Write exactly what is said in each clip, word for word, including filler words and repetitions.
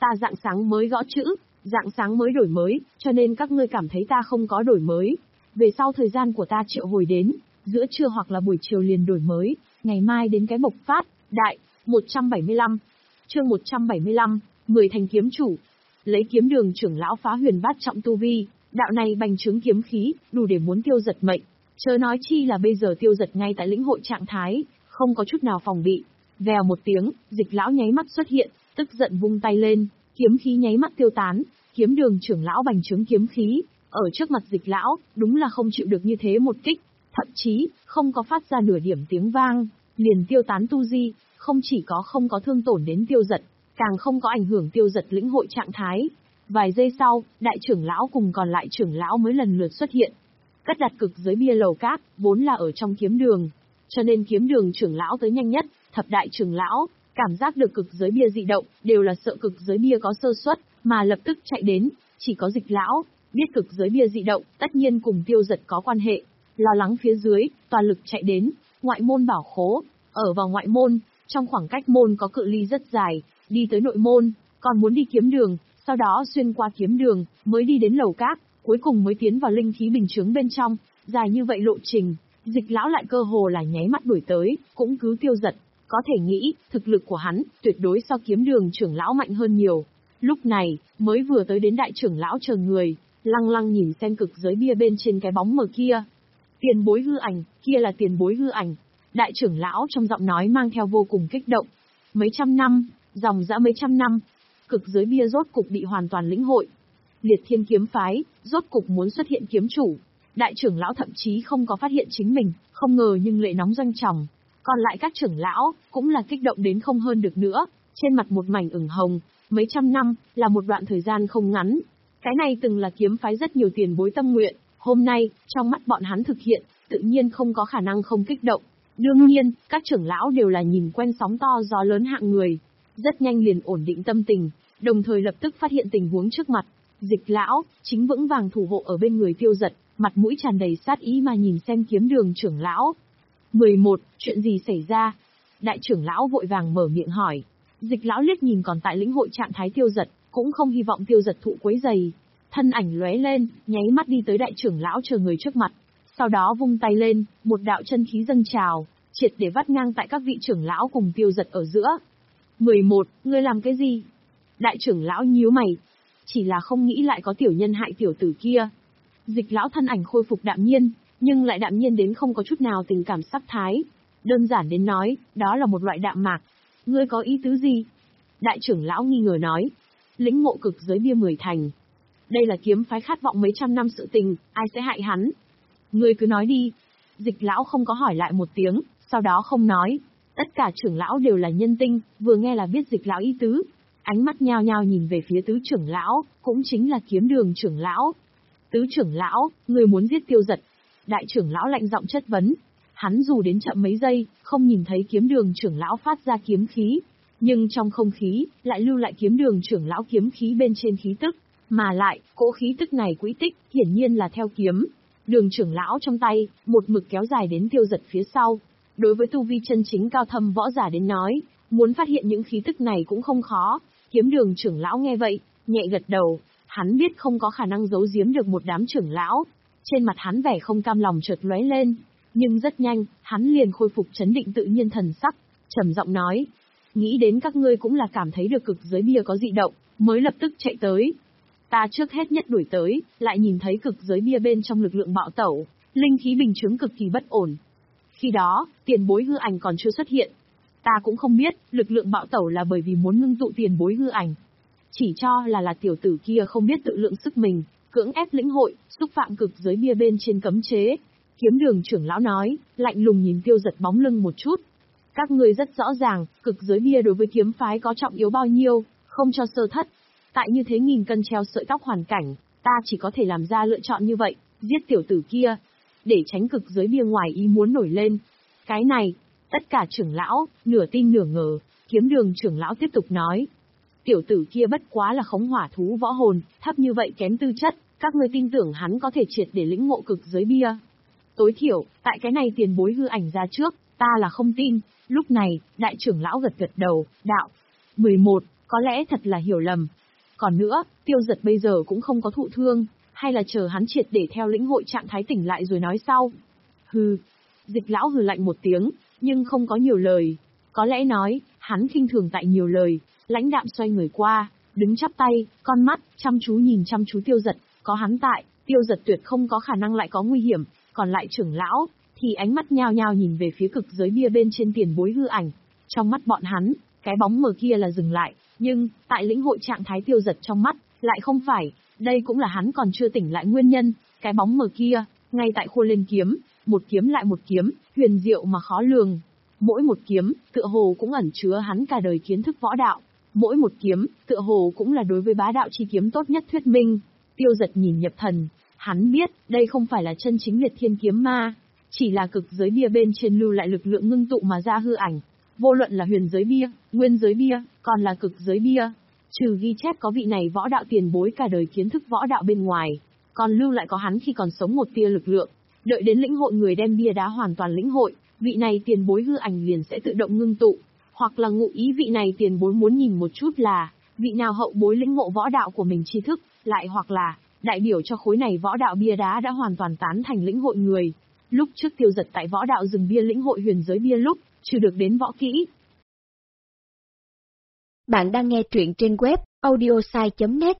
Ta rạng sáng mới gõ chữ, rạng sáng mới đổi mới, cho nên các ngươi cảm thấy ta không có đổi mới. Về sau thời gian của ta triệu hồi đến, giữa trưa hoặc là buổi chiều liền đổi mới, ngày mai đến cái bộc phát, đại, một trăm bảy mươi lăm. Chương một trăm bảy mươi lăm, mười thành kiếm chủ. Lấy kiếm đường trưởng lão phá huyền bát trọng tu vi, đạo này bành trướng kiếm khí, đủ để muốn tiêu giật mệnh. Chớ nói chi là bây giờ tiêu giật ngay tại lĩnh hội trạng thái, không có chút nào phòng bị. Vèo một tiếng, Dịch lão nháy mắt xuất hiện, tức giận vung tay lên, kiếm khí nháy mắt tiêu tán, kiếm đường trưởng lão bành trướng kiếm khí, ở trước mặt Dịch lão, đúng là không chịu được như thế một kích, thậm chí không có phát ra nửa điểm tiếng vang, liền tiêu tán tu di, không chỉ có không có thương tổn đến tiêu giật, càng không có ảnh hưởng tiêu giật lĩnh hội trạng thái. Vài giây sau, đại trưởng lão cùng còn lại trưởng lão mới lần lượt xuất hiện. Cất đặt cực giới bia lầu cát, vốn là ở trong kiếm đường, cho nên kiếm đường trưởng lão tới nhanh nhất, thập đại trưởng lão, cảm giác được cực giới bia dị động, đều là sợ cực giới bia có sơ suất, mà lập tức chạy đến, chỉ có Dịch lão, biết cực giới bia dị động, tất nhiên cùng tiêu giật có quan hệ, lo lắng phía dưới, toàn lực chạy đến, ngoại môn bảo khố, ở vào ngoại môn, trong khoảng cách môn có cự ly rất dài, đi tới nội môn, còn muốn đi kiếm đường, sau đó xuyên qua kiếm đường, mới đi đến lầu cát, cuối cùng mới tiến vào linh khí bình chướng bên trong, dài như vậy lộ trình, Dịch lão lại cơ hồ là nháy mắt đuổi tới, cũng cứu tiêu giật, có thể nghĩ, thực lực của hắn, tuyệt đối so kiếm đường trưởng lão mạnh hơn nhiều. Lúc này, mới vừa tới đến đại trưởng lão chờ người, lăng lăng nhìn xem cực giới bia bên trên cái bóng mờ kia. Tiền bối hư ảnh, kia là tiền bối hư ảnh. Đại trưởng lão trong giọng nói mang theo vô cùng kích động. Mấy trăm năm, dòng dã mấy trăm năm, cực giới bia rốt cục bị hoàn toàn lĩnh hội. Liệt thiên kiếm phái, rốt cục muốn xuất hiện kiếm chủ. Đại trưởng lão thậm chí không có phát hiện chính mình, không ngờ nhưng lệ nóng doanh tròng. Còn lại các trưởng lão, cũng là kích động đến không hơn được nữa, trên mặt một mảnh ửng hồng, mấy trăm năm, là một đoạn thời gian không ngắn. Cái này từng là kiếm phái rất nhiều tiền bối tâm nguyện, hôm nay, trong mắt bọn hắn thực hiện, tự nhiên không có khả năng không kích động. Đương nhiên, các trưởng lão đều là nhìn quen sóng to gió lớn hạng người, rất nhanh liền ổn định tâm tình, đồng thời lập tức phát hiện tình huống trước mặt. Dịch lão, chính vững vàng thủ hộ ở bên người tiêu giật, mặt mũi tràn đầy sát ý mà nhìn xem kiếm đường trưởng lão. mười một, chuyện gì xảy ra? Đại trưởng lão vội vàng mở miệng hỏi. Dịch lão liếc nhìn còn tại lĩnh hội trạng thái tiêu giật, cũng không hy vọng tiêu giật thụ quấy dày. Thân ảnh lóe lên, nháy mắt đi tới đại trưởng lão chờ người trước mặt. Sau đó vung tay lên, một đạo chân khí dâng trào, triệt để vắt ngang tại các vị trưởng lão cùng tiêu giật ở giữa. mười một, ngươi làm cái gì? Đại trưởng lão nhíu mày. Chỉ là không nghĩ lại có tiểu nhân hại tiểu tử kia. Dịch lão thân ảnh khôi phục đạm nhiên, nhưng lại đạm nhiên đến không có chút nào tình cảm sắc thái. Đơn giản đến nói, đó là một loại đạm mạc. Ngươi có ý tứ gì? Đại trưởng lão nghi ngờ nói. Lĩnh ngộ cực giới bia mười thành. Đây là kiếm phái khát vọng mấy trăm năm sự tình, ai sẽ hại hắn? Ngươi cứ nói đi. Dịch lão không có hỏi lại một tiếng, sau đó không nói. Tất cả trưởng lão đều là nhân tinh, vừa nghe là biết dịch lão ý tứ. Ánh mắt nhao nhao nhìn về phía tứ trưởng lão, cũng chính là kiếm đường trưởng lão. Tứ trưởng lão, người muốn giết tiêu giật. Đại trưởng lão lạnh giọng chất vấn. Hắn dù đến chậm mấy giây, không nhìn thấy kiếm đường trưởng lão phát ra kiếm khí. Nhưng trong không khí, lại lưu lại kiếm đường trưởng lão kiếm khí bên trên khí tức. Mà lại, cỗ khí tức này quỹ tích, hiển nhiên là theo kiếm. Đường trưởng lão trong tay, một mực kéo dài đến tiêu giật phía sau. Đối với tu vi chân chính cao thâm võ giả đến nói, muốn phát hiện những khí tức này cũng không khó. Kiếm đường trưởng lão nghe vậy, nhẹ gật đầu. Hắn biết không có khả năng giấu giếm được một đám trưởng lão. Trên mặt hắn vẻ không cam lòng chợt lóe lên. Nhưng rất nhanh, hắn liền khôi phục chấn định tự nhiên thần sắc, trầm giọng nói. Nghĩ đến các ngươi cũng là cảm thấy được cực giới bia có dị động, mới lập tức chạy tới. Ta trước hết nhất đuổi tới, lại nhìn thấy cực giới bia bên trong lực lượng bạo tẩu, linh khí bình chứng cực kỳ bất ổn. Khi đó, tiền bối hư ảnh còn chưa xuất hiện. Ta cũng không biết, lực lượng bạo tẩu là bởi vì muốn ngưng tụ tiền bối hư ảnh. Chỉ cho là là tiểu tử kia không biết tự lượng sức mình, cưỡng ép lĩnh hội, xúc phạm cực giới bia bên trên cấm chế. Kiếm đường trưởng lão nói, lạnh lùng nhìn tiêu giật bóng lưng một chút. Các ngươi rất rõ ràng, cực giới bia đối với kiếm phái có trọng yếu bao nhiêu, không cho sơ thất. Tại như thế nghìn cân treo sợi tóc hoàn cảnh, ta chỉ có thể làm ra lựa chọn như vậy, giết tiểu tử kia, để tránh cực giới bia ngoài ý muốn nổi lên. Cái này, tất cả trưởng lão, nửa tin nửa ngờ, kiếm đường trưởng lão tiếp tục nói. Tiểu tử kia bất quá là khống hỏa thú võ hồn, thấp như vậy kém tư chất, các ngươi tin tưởng hắn có thể triệt để lĩnh ngộ cực giới bia. Tối thiểu, tại cái này tiền bối hư ảnh ra trước, ta là không tin. Lúc này, đại trưởng lão gật gật đầu, đạo. mười một, có lẽ thật là hiểu lầm. Còn nữa, Tiêu Giật bây giờ cũng không có thụ thương, hay là chờ hắn triệt để theo lĩnh hội trạng thái tỉnh lại rồi nói sau. Hừ. Dịch lão hừ lạnh một tiếng, nhưng không có nhiều lời. Có lẽ nói, hắn khinh thường tại nhiều lời, lãnh đạm xoay người qua, đứng chắp tay, con mắt, chăm chú nhìn chăm chú Tiêu Giật, có hắn tại, Tiêu Giật tuyệt không có khả năng lại có nguy hiểm, còn lại trưởng lão, thì ánh mắt nhao nhao nhìn về phía cực giới bia bên trên tiền bối hư ảnh. Trong mắt bọn hắn, cái bóng mờ kia là dừng lại, nhưng, tại lĩnh hội trạng thái Tiêu Giật trong mắt, lại không phải, đây cũng là hắn còn chưa tỉnh lại nguyên nhân, cái bóng mờ kia, ngay tại khô lên kiếm, một kiếm lại một kiếm, huyền diệu mà khó lường. Mỗi một kiếm, tựa hồ cũng ẩn chứa hắn cả đời kiến thức võ đạo. Mỗi một kiếm, tựa hồ cũng là đối với bá đạo chi kiếm tốt nhất thuyết minh. Tiêu Giật nhìn nhập thần, hắn biết, đây không phải là chân chính liệt thiên kiếm ma, chỉ là cực giới bia bên trên lưu lại lực lượng ngưng tụ mà ra hư ảnh. Vô luận là huyền giới bia, nguyên giới bia, còn là cực giới bia, trừ ghi chép có vị này võ đạo tiền bối cả đời kiến thức võ đạo bên ngoài, còn lưu lại có hắn khi còn sống một tia lực lượng. Đợi đến lĩnh hội người đem bia đá hoàn toàn lĩnh hội, vị này tiền bối hư ảnh liền sẽ tự động ngưng tụ, hoặc là ngụ ý vị này tiền bối muốn nhìn một chút là, vị nào hậu bối lĩnh ngộ võ đạo của mình tri thức, lại hoặc là, đại biểu cho khối này võ đạo bia đá đã hoàn toàn tán thành lĩnh hội người. Lúc trước Tiêu Giật tại võ đạo rừng bia lĩnh hội huyền giới bia lúc, chưa được đến võ kỹ. Bạn đang nghe truyện trên web audiosai chấm net.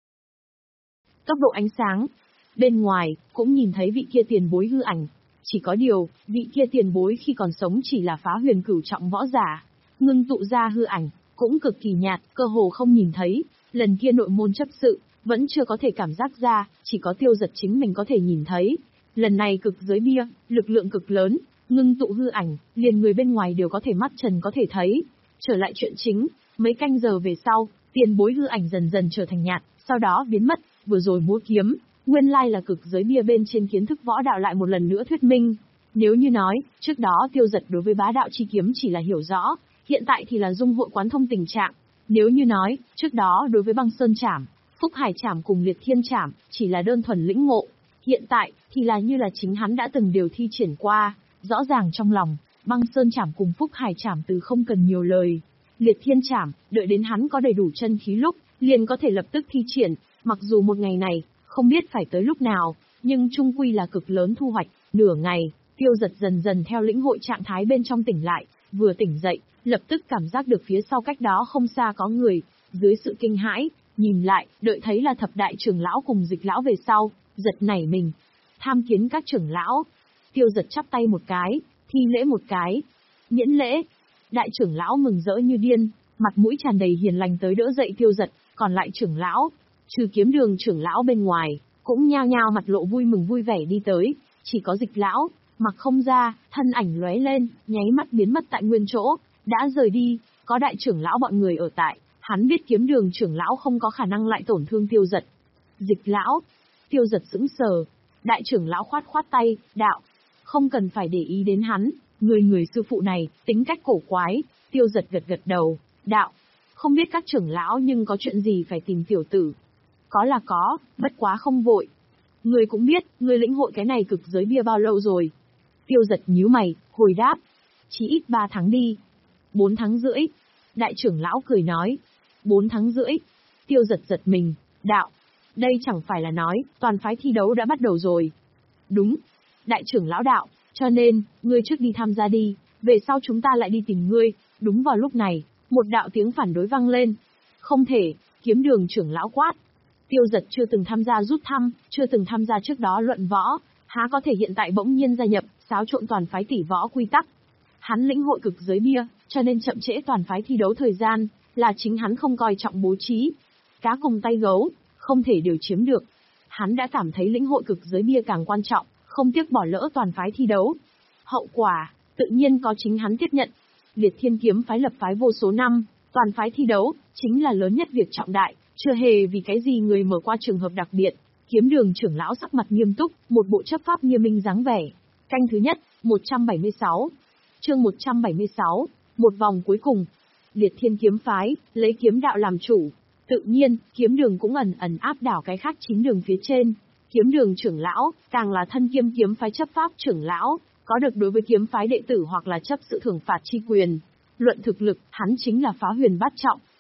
Tốc độ ánh sáng, bên ngoài, cũng nhìn thấy vị kia tiền bối hư ảnh. Chỉ có điều, vị kia tiền bối khi còn sống chỉ là phá huyền cửu trọng võ giả, ngưng tụ ra hư ảnh, cũng cực kỳ nhạt, cơ hồ không nhìn thấy. Lần kia nội môn chấp sự, vẫn chưa có thể cảm giác ra, chỉ có Tiêu Giật chính mình có thể nhìn thấy. Lần này cực giới bia, lực lượng cực lớn, ngưng tụ hư ảnh, liền người bên ngoài đều có thể mắt trần có thể thấy. Trở lại chuyện chính, mấy canh giờ về sau, tiền bối hư ảnh dần dần trở thành nhạt, sau đó biến mất, vừa rồi múa kiếm, nguyên lai là cực giới bia bên trên kiến thức võ đạo lại một lần nữa thuyết minh. Nếu như nói, trước đó Tiêu Giật đối với bá đạo chi kiếm chỉ là hiểu rõ, hiện tại thì là dung hội quán thông tình trạng. Nếu như nói, trước đó đối với băng sơn trảm, phúc hải trảm cùng liệt thiên trảm, chỉ là đơn thuần lĩnh ngộ, hiện tại, thì là như là chính hắn đã từng điều thi triển qua, rõ ràng trong lòng, băng sơn trảm cùng phúc hải trảm từ không cần nhiều lời. Liệt thiên trảm, đợi đến hắn có đầy đủ chân khí lúc, liền có thể lập tức thi triển, mặc dù một ngày này, không biết phải tới lúc nào, nhưng chung quy là cực lớn thu hoạch. Nửa ngày, Tiêu Giật dần dần theo lĩnh hội trạng thái bên trong tỉnh lại, vừa tỉnh dậy, lập tức cảm giác được phía sau cách đó không xa có người, dưới sự kinh hãi, nhìn lại, đợi thấy là thập đại trưởng lão cùng dịch lão về sau, giật nảy mình. Tham kiến các trưởng lão. Tiêu Giật chắp tay một cái, thi lễ một cái. Miễn lễ. Đại trưởng lão mừng rỡ như điên, mặt mũi tràn đầy hiền lành tới đỡ dậy Tiêu Giật, còn lại trưởng lão, trừ kiếm đường trưởng lão bên ngoài, cũng nhao nhao mặt lộ vui mừng vui vẻ đi tới, chỉ có dịch lão, mặc không ra, thân ảnh lóe lên, nháy mắt biến mất tại nguyên chỗ, đã rời đi, có đại trưởng lão bọn người ở tại, hắn biết kiếm đường trưởng lão không có khả năng lại tổn thương Tiêu Giật. Dịch lão, Tiêu Giật sững sờ, đại trưởng lão khoát khoát tay, đạo, không cần phải để ý đến hắn, người người sư phụ này, tính cách cổ quái. Tiêu Giật gật gật đầu, đạo, không biết các trưởng lão nhưng có chuyện gì phải tìm tiểu tử. Có là có, bất quá không vội. Người cũng biết, người lĩnh hội cái này cực giới bia bao lâu rồi. Tiêu Giật nhíu mày, hồi đáp, chỉ ít ba tháng đi. Bốn tháng rưỡi. Đại trưởng lão cười nói, bốn tháng rưỡi. Tiêu Giật giật mình, đạo, đây chẳng phải là nói, toàn phái thi đấu đã bắt đầu rồi. Đúng. Đại trưởng lão đạo, cho nên, ngươi trước đi tham gia đi, về sau chúng ta lại đi tìm ngươi. Đúng vào lúc này, một đạo tiếng phản đối vang lên. Không thể, kiếm đường trưởng lão quát. Tiêu Giật chưa từng tham gia rút thăm, chưa từng tham gia trước đó luận võ, há có thể hiện tại bỗng nhiên gia nhập, xáo trộn toàn phái tỷ võ quy tắc. Hắn lĩnh hội cực giới bia, cho nên chậm trễ toàn phái thi đấu thời gian, là chính hắn không coi trọng bố trí. Cá cùng tay gấu, không thể đều chiếm được. Hắn đã cảm thấy lĩnh hội cực giới bia càng quan trọng, không tiếc bỏ lỡ toàn phái thi đấu. Hậu quả, tự nhiên có chính hắn tiếp nhận. Liệt Thiên kiếm phái lập phái vô số năm, toàn phái thi đấu, chính là lớn nhất việc trọng đại, chưa hề vì cái gì người mở qua trường hợp đặc biệt. Kiếm đường trưởng lão sắc mặt nghiêm túc, một bộ chấp pháp nghiêm minh dáng vẻ. Canh thứ nhất, một trăm bảy mươi sáu. Chương một trăm bảy mươi sáu, một vòng cuối cùng. Liệt Thiên kiếm phái, lấy kiếm đạo làm chủ. Tự nhiên, kiếm đường cũng ẩn ẩn áp đảo cái khác chín đường phía trên. Kiếm đường trưởng lão, càng là thân kiêm kiếm phái chấp pháp trưởng lão, có được đối với kiếm phái đệ tử hoặc là chấp sự thưởng phạt chi quyền. Luận thực lực, hắn chính là phá huyền bát trọng,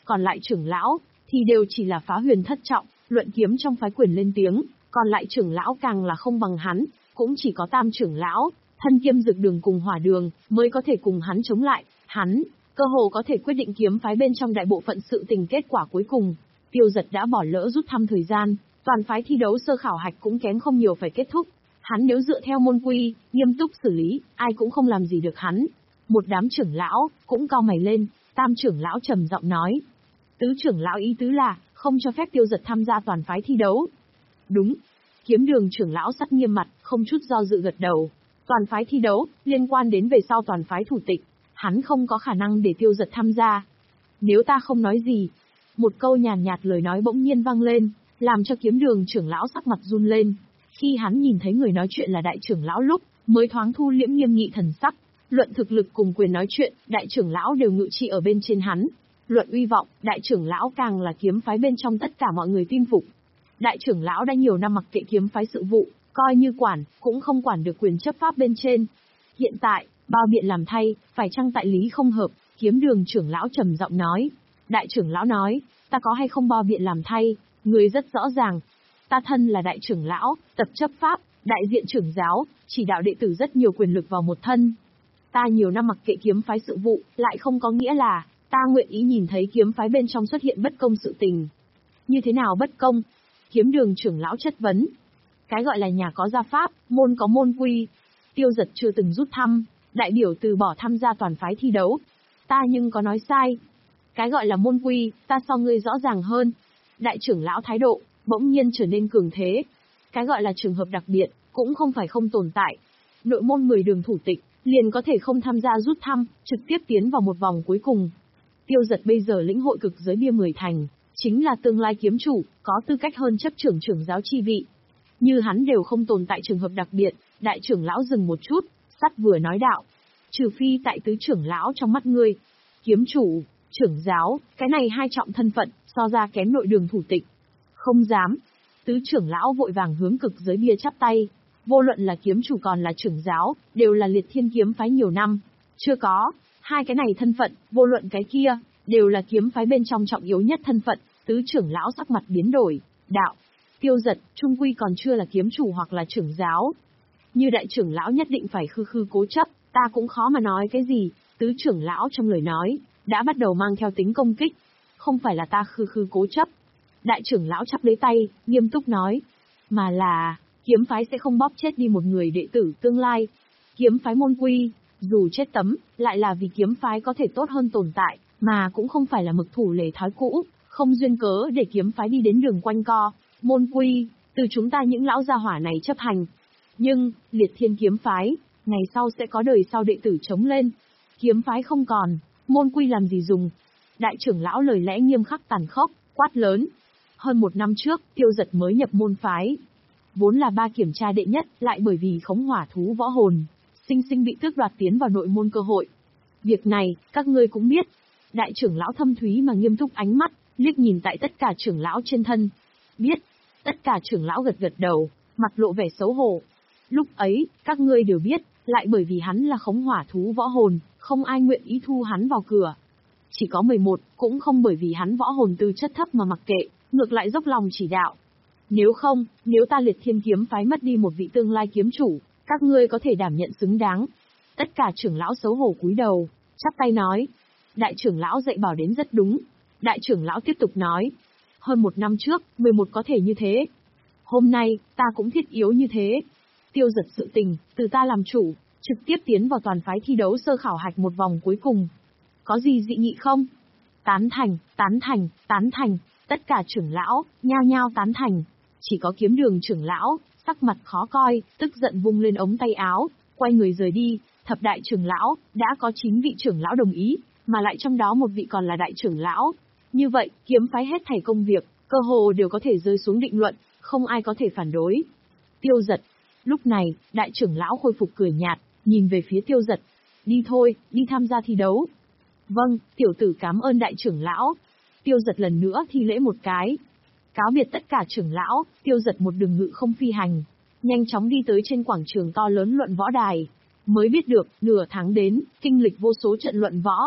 còn lại trưởng lão, thì đều chỉ là phá huyền thất trọng, luận kiếm trong phái quyền lên tiếng, còn lại trưởng lão càng là không bằng hắn, cũng chỉ có tam trưởng lão, thân kiêm dược đường cùng hỏa đường, mới có thể cùng hắn chống lại, hắn, cơ hồ có thể quyết định kiếm phái bên trong đại bộ phận sự tình kết quả cuối cùng. Tiêu Giật đã bỏ lỡ rút thăm thời gian, toàn phái thi đấu sơ khảo hạch cũng kém không nhiều phải kết thúc. Hắn nếu dựa theo môn quy, nghiêm túc xử lý, ai cũng không làm gì được hắn. Một đám trưởng lão, cũng cau mày lên, tam trưởng lão trầm giọng nói. Tứ trưởng lão ý tứ là, không cho phép Tiêu Giật tham gia toàn phái thi đấu. Đúng. Kiếm đường trưởng lão sắt nghiêm mặt, không chút do dự gật đầu. Toàn phái thi đấu, liên quan đến về sau toàn phái thủ tịch, hắn không có khả năng để Tiêu Giật tham gia. Nếu ta không nói gì. Một câu nhàn nhạt lời nói bỗng nhiên vang lên, làm cho kiếm đường trưởng lão sắc mặt run lên. Khi hắn nhìn thấy người nói chuyện là đại trưởng lão lúc, mới thoáng thu liễm nghiêm nghị thần sắc. Luận thực lực cùng quyền nói chuyện, đại trưởng lão đều ngự trị ở bên trên hắn. Luận uy vọng, đại trưởng lão càng là kiếm phái bên trong tất cả mọi người tin phục. Đại trưởng lão đã nhiều năm mặc kệ kiếm phái sự vụ, coi như quản, cũng không quản được quyền chấp pháp bên trên. Hiện tại, bao biện làm thay, phải chăng tại lý không hợp, kiếm đường trưởng lão trầm giọng nói. Đại trưởng lão nói, ta có hay không bao biện làm thay, người rất rõ ràng. Ta thân là đại trưởng lão, tập chấp pháp, đại diện trưởng giáo, chỉ đạo đệ tử rất nhiều quyền lực vào một thân. Ta nhiều năm mặc kệ kiếm phái sự vụ, lại không có nghĩa là, ta nguyện ý nhìn thấy kiếm phái bên trong xuất hiện bất công sự tình. Như thế nào bất công? Kiếm đường trưởng lão chất vấn. Cái gọi là nhà có gia pháp, môn có môn quy. Tiêu Giật chưa từng rút thăm, đại biểu từ bỏ tham gia toàn phái thi đấu. Ta nhưng có nói sai. Cái gọi là môn quy, ta so ngươi rõ ràng hơn. Đại trưởng lão thái độ, bỗng nhiên trở nên cường thế. Cái gọi là trường hợp đặc biệt, cũng không phải không tồn tại. Nội môn mười đường thủ tịch, liền có thể không tham gia rút thăm, trực tiếp tiến vào một vòng cuối cùng. Tiêu Giật bây giờ lĩnh hội cực giới bia mười thành, chính là tương lai kiếm chủ, có tư cách hơn chấp trưởng trưởng giáo chi vị. Như hắn đều không tồn tại trường hợp đặc biệt, đại trưởng lão dừng một chút, sắt vừa nói đạo. Trừ phi tại tứ trưởng lão trong mắt ngươi. Kiếm chủ, trưởng giáo, cái này hai trọng thân phận, so ra kém nội đường thủ tịch. Không dám. Tứ trưởng lão vội vàng hướng cực giới bia chắp tay. Vô luận là kiếm chủ còn là trưởng giáo, đều là liệt thiên kiếm phái nhiều năm. Chưa có, hai cái này thân phận, vô luận cái kia, đều là kiếm phái bên trong trọng yếu nhất thân phận. Tứ trưởng lão sắc mặt biến đổi, đạo. Tiêu Giật, trung quy còn chưa là kiếm chủ hoặc là trưởng giáo. Như đại trưởng lão nhất định phải khư khư cố chấp, ta cũng khó mà nói cái gì. Tứ trưởng lão trong lời nói, đã bắt đầu mang theo tính công kích. Không phải là ta khư khư cố chấp. Đại trưởng lão chắp lấy tay, nghiêm túc nói. Mà là, kiếm phái sẽ không bóp chết đi một người đệ tử tương lai. Kiếm phái môn quy, dù chết tấm, lại là vì kiếm phái có thể tốt hơn tồn tại, mà cũng không phải là mực thủ lề thói cũ, không duyên cớ để kiếm phái đi đến đường quanh co. Môn quy, từ chúng ta những lão gia hỏa này chấp hành. Nhưng, liệt thiên kiếm phái, ngày sau sẽ có đời sau đệ tử chống lên. Kiếm phái không còn, môn quy làm gì dùng. Đại trưởng lão lời lẽ nghiêm khắc tàn khốc, quát lớn. Hơn một năm trước, Tiêu Giật mới nhập môn phái. Vốn là ba kiểm tra đệ nhất, lại bởi vì khống hỏa thú võ hồn, sinh sinh bị tước đoạt tiến vào nội môn cơ hội. Việc này, các ngươi cũng biết. Đại trưởng lão thâm thúy mà nghiêm túc ánh mắt, liếc nhìn tại tất cả trưởng lão trên thân. Biết. Tất cả trưởng lão gật gật đầu, mặt lộ vẻ xấu hổ. Lúc ấy, các ngươi đều biết, lại bởi vì hắn là khống hỏa thú võ hồn, không ai nguyện ý thu hắn vào cửa. Chỉ có mười một, cũng không bởi vì hắn võ hồn tư chất thấp mà mặc kệ, ngược lại dốc lòng chỉ đạo. Nếu không, nếu ta liệt thiên kiếm phái mất đi một vị tương lai kiếm chủ, các ngươi có thể đảm nhận xứng đáng. Tất cả trưởng lão xấu hổ cúi đầu, chắp tay nói. Đại trưởng lão dạy bảo đến rất đúng. Đại trưởng lão tiếp tục nói. Hơn một năm trước, mười một có thể như thế. Hôm nay, ta cũng thiết yếu như thế. Tiêu Giật sự tình, từ ta làm chủ, trực tiếp tiến vào toàn phái thi đấu sơ khảo hạch một vòng cuối cùng. Có gì dị nghị không? Tán thành, tán thành, tán thành, tất cả trưởng lão, nhao nhao tán thành. Chỉ có kiếm đường trưởng lão, sắc mặt khó coi, tức giận vung lên ống tay áo, quay người rời đi. Thập đại trưởng lão, đã có chín vị trưởng lão đồng ý, mà lại trong đó một vị còn là đại trưởng lão. Như vậy, kiếm phái hết thảy công việc, cơ hồ đều có thể rơi xuống định luận, không ai có thể phản đối. Tiêu Giật. Lúc này, đại trưởng lão khôi phục cười nhạt, nhìn về phía Tiêu Giật. Đi thôi, đi tham gia thi đấu. Vâng, tiểu tử cảm ơn đại trưởng lão. Tiêu Giật lần nữa thi lễ một cái. Cáo biệt tất cả trưởng lão, Tiêu Giật một đường ngự không phi hành, nhanh chóng đi tới trên quảng trường to lớn luận võ đài. Mới biết được, nửa tháng đến, kinh lịch vô số trận luận võ.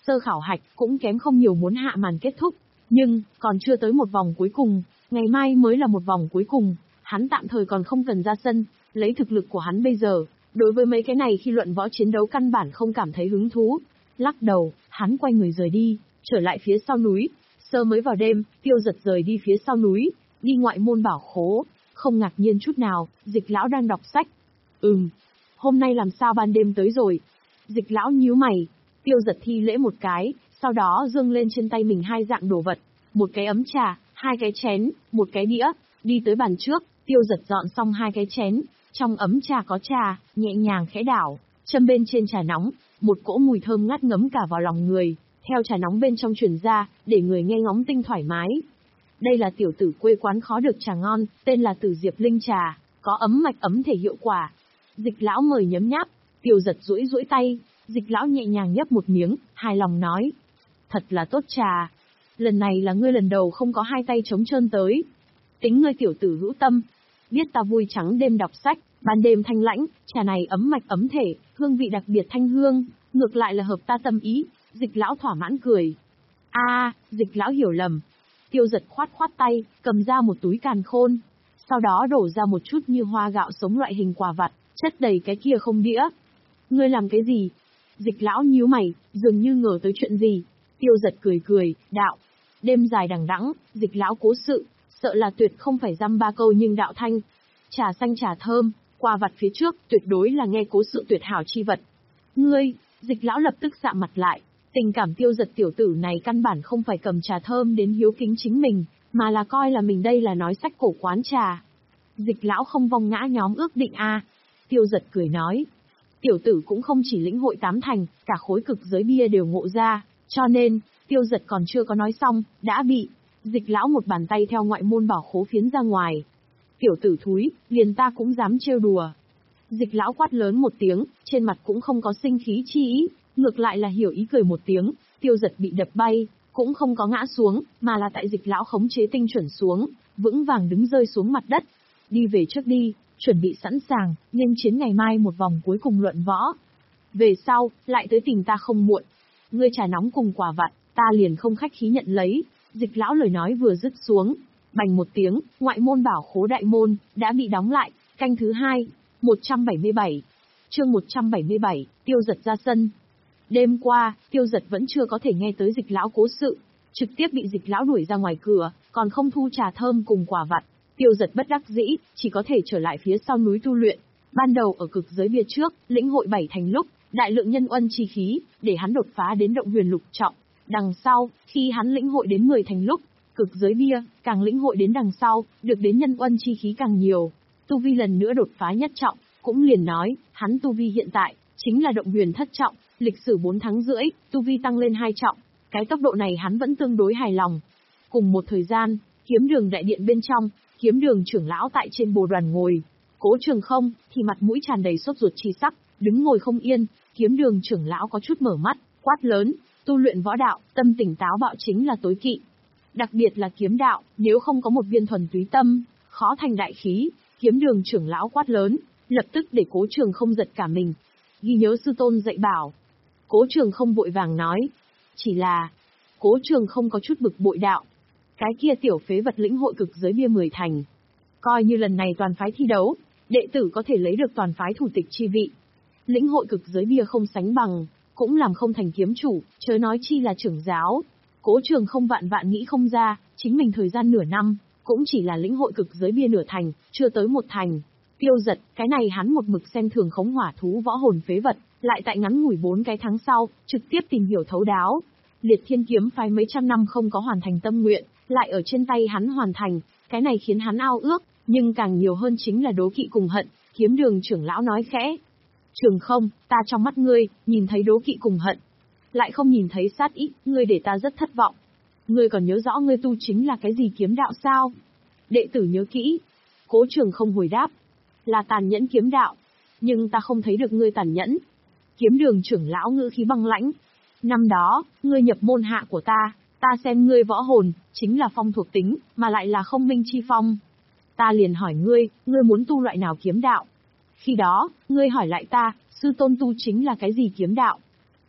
Sơ khảo hạch cũng kém không nhiều muốn hạ màn kết thúc, nhưng còn chưa tới một vòng cuối cùng, ngày mai mới là một vòng cuối cùng, hắn tạm thời còn không cần ra sân, lấy thực lực của hắn bây giờ, đối với mấy cái này khi luận võ chiến đấu căn bản không cảm thấy hứng thú. Lắc đầu, hắn quay người rời đi, trở lại phía sau núi. Sơ mới vào đêm, Tiêu Giật rời đi phía sau núi, đi ngoại môn bảo khố, không ngạc nhiên chút nào, Dịch lão đang đọc sách. Ừm, hôm nay làm sao ban đêm tới rồi? Dịch lão nhíu mày. Tiêu Giật thi lễ một cái, sau đó giương lên trên tay mình hai dạng đồ vật, một cái ấm trà, hai cái chén, một cái đĩa, đi tới bàn trước. Tiêu Giật dọn xong hai cái chén, trong ấm trà có trà, nhẹ nhàng khẽ đảo, châm bên trên trà nóng, một cỗ mùi thơm ngát ngấm cả vào lòng người, theo trà nóng bên trong truyền ra, để người nghe ngóng tinh thoải mái. Đây là tiểu tử quê quán khó được trà ngon, tên là Tử Diệp Linh trà, có ấm mạch ấm thể hiệu quả. Dịch lão mời nhấm nháp. Tiêu Giật duỗi duỗi tay, Dịch lão nhẹ nhàng nhấp một miếng, hài lòng nói: thật là tốt trà. Lần này là ngươi lần đầu không có hai tay trống trơn tới. Tính ngươi tiểu tử hữu tâm. Biết ta vui trắng đêm đọc sách, ban đêm thanh lãnh, trà này ấm mạch ấm thể, hương vị đặc biệt thanh hương, ngược lại là hợp ta tâm ý. Dịch lão thỏa mãn cười. A, à, Dịch lão hiểu lầm. Tiêu Giật khoát khoát tay, cầm ra một túi càn khôn, sau đó đổ ra một chút như hoa gạo sống loại hình quà vặt, chất đầy cái kia không đĩa. Ngươi làm cái gì? Dịch lão nhíu mày, dường như ngờ tới chuyện gì. Tiêu Giật cười cười, đạo: đêm dài đằng đẵng, Dịch lão cố sự, sợ là tuyệt không phải dăm ba câu nhưng đạo thanh. Trà xanh trà thơm, quà vặt phía trước, tuyệt đối là nghe cố sự tuyệt hảo chi vật. Ngươi, Dịch lão lập tức sạm mặt lại. Tình cảm Tiêu Giật tiểu tử này căn bản không phải cầm trà thơm đến hiếu kính chính mình, mà là coi là mình đây là nói sách cổ quán trà. Dịch lão không vong ngã nhóm ước định a. À. Tiêu Giật cười nói. Tiểu tử cũng không chỉ lĩnh hội tám thành, cả khối cực giới bia đều ngộ ra, cho nên, Tiêu Giật còn chưa có nói xong, đã bị Dịch lão một bàn tay theo ngoại môn bảo khố phiến ra ngoài. Tiểu tử thúi, liền ta cũng dám trêu đùa. Dịch lão quát lớn một tiếng, trên mặt cũng không có sinh khí chi ý, ngược lại là hiểu ý cười một tiếng. Tiêu Giật bị đập bay, cũng không có ngã xuống, mà là tại Dịch lão khống chế tinh chuẩn xuống, vững vàng đứng rơi xuống mặt đất. Đi về trước đi, chuẩn bị sẵn sàng, nghênh chiến ngày mai một vòng cuối cùng luận võ. Về sau, lại tới tìm ta không muộn. Ngươi trà nóng cùng quà vặt, ta liền không khách khí nhận lấy. Dịch lão lời nói vừa dứt xuống, bành một tiếng, ngoại môn bảo khố đại môn đã bị đóng lại. Canh thứ hai, một trăm bảy mươi bảy. Chương một trăm bảy mươi bảy, Tiêu Giật ra sân. Đêm qua, Tiêu Giật vẫn chưa có thể nghe tới Dịch lão cố sự, trực tiếp bị Dịch lão đuổi ra ngoài cửa, còn không thu trà thơm cùng quà vặt. Tiêu Giật bất đắc dĩ, chỉ có thể trở lại phía sau núi tu luyện. Ban đầu ở cực giới bia trước, lĩnh hội bảy thành lúc, đại lượng nhân uân chi khí, để hắn đột phá đến động huyền lục trọng. Đằng sau, khi hắn lĩnh hội đến mười thành lúc, cực giới bia, càng lĩnh hội đến đằng sau, được đến nhân uân chi khí càng nhiều. Tu vi lần nữa đột phá nhất trọng, cũng liền nói, hắn tu vi hiện tại, chính là động huyền thất trọng, lịch sử bốn tháng rưỡi, tu vi tăng lên hai trọng. Cái tốc độ này hắn vẫn tương đối hài lòng. Cùng một thời gian, kiếm đường đại điện bên trong, kiếm đường trưởng lão tại trên bồ đoàn ngồi. Cố Trường Không, thì mặt mũi tràn đầy sốt ruột chi sắc, đứng ngồi không yên. Kiếm đường trưởng lão có chút mở mắt, quát lớn, tu luyện võ đạo, tâm tỉnh táo bạo chính là tối kỵ. Đặc biệt là kiếm đạo, nếu không có một viên thuần túy tâm, khó thành đại khí. Kiếm đường trưởng lão quát lớn, lập tức để Cố Trường Không giật cả mình. Ghi nhớ sư tôn dạy bảo. Cố Trường Không vội vàng nói. Chỉ là, Cố Trường Không có chút bực bội đạo. Cái kia tiểu phế vật lĩnh hội cực giới bia mười thành. Coi như lần này toàn phái thi đấu, đệ tử có thể lấy được toàn phái thủ tịch chi vị. Lĩnh hội cực giới bia không sánh bằng, cũng làm không thành kiếm chủ, chớ nói chi là trưởng giáo. Cố Trường Không vạn vạn nghĩ không ra, chính mình thời gian nửa năm, cũng chỉ là lĩnh hội cực giới bia nửa thành, chưa tới một thành. Tiêu Giật, cái này hắn một mực xem thường khống hỏa thú võ hồn phế vật, lại tại ngắn ngủi bốn cái tháng sau, trực tiếp tìm hiểu thấu đáo. Liệt Thiên kiếm phái mấy trăm năm không có hoàn thành tâm nguyện, lại ở trên tay hắn hoàn thành, cái này khiến hắn ao ước, nhưng càng nhiều hơn chính là đố kỵ cùng hận. Kiếm đường trưởng lão nói khẽ. Trường Không, ta trong mắt ngươi, nhìn thấy đố kỵ cùng hận, lại không nhìn thấy sát ý, ngươi để ta rất thất vọng. Ngươi còn nhớ rõ ngươi tu chính là cái gì kiếm đạo sao? Đệ tử nhớ kỹ. Cố Trường Không hồi đáp. Là tàn nhẫn kiếm đạo. Nhưng ta không thấy được ngươi tàn nhẫn. Kiếm đường trưởng lão ngữ khí băng lãnh. Năm đó, ngươi nhập môn hạ của ta, ta xem ngươi võ hồn, chính là phong thuộc tính, mà lại là không minh chi phong. Ta liền hỏi ngươi, ngươi muốn tu loại nào kiếm đạo? Khi đó, ngươi hỏi lại ta, sư tôn tu chính là cái gì kiếm đạo?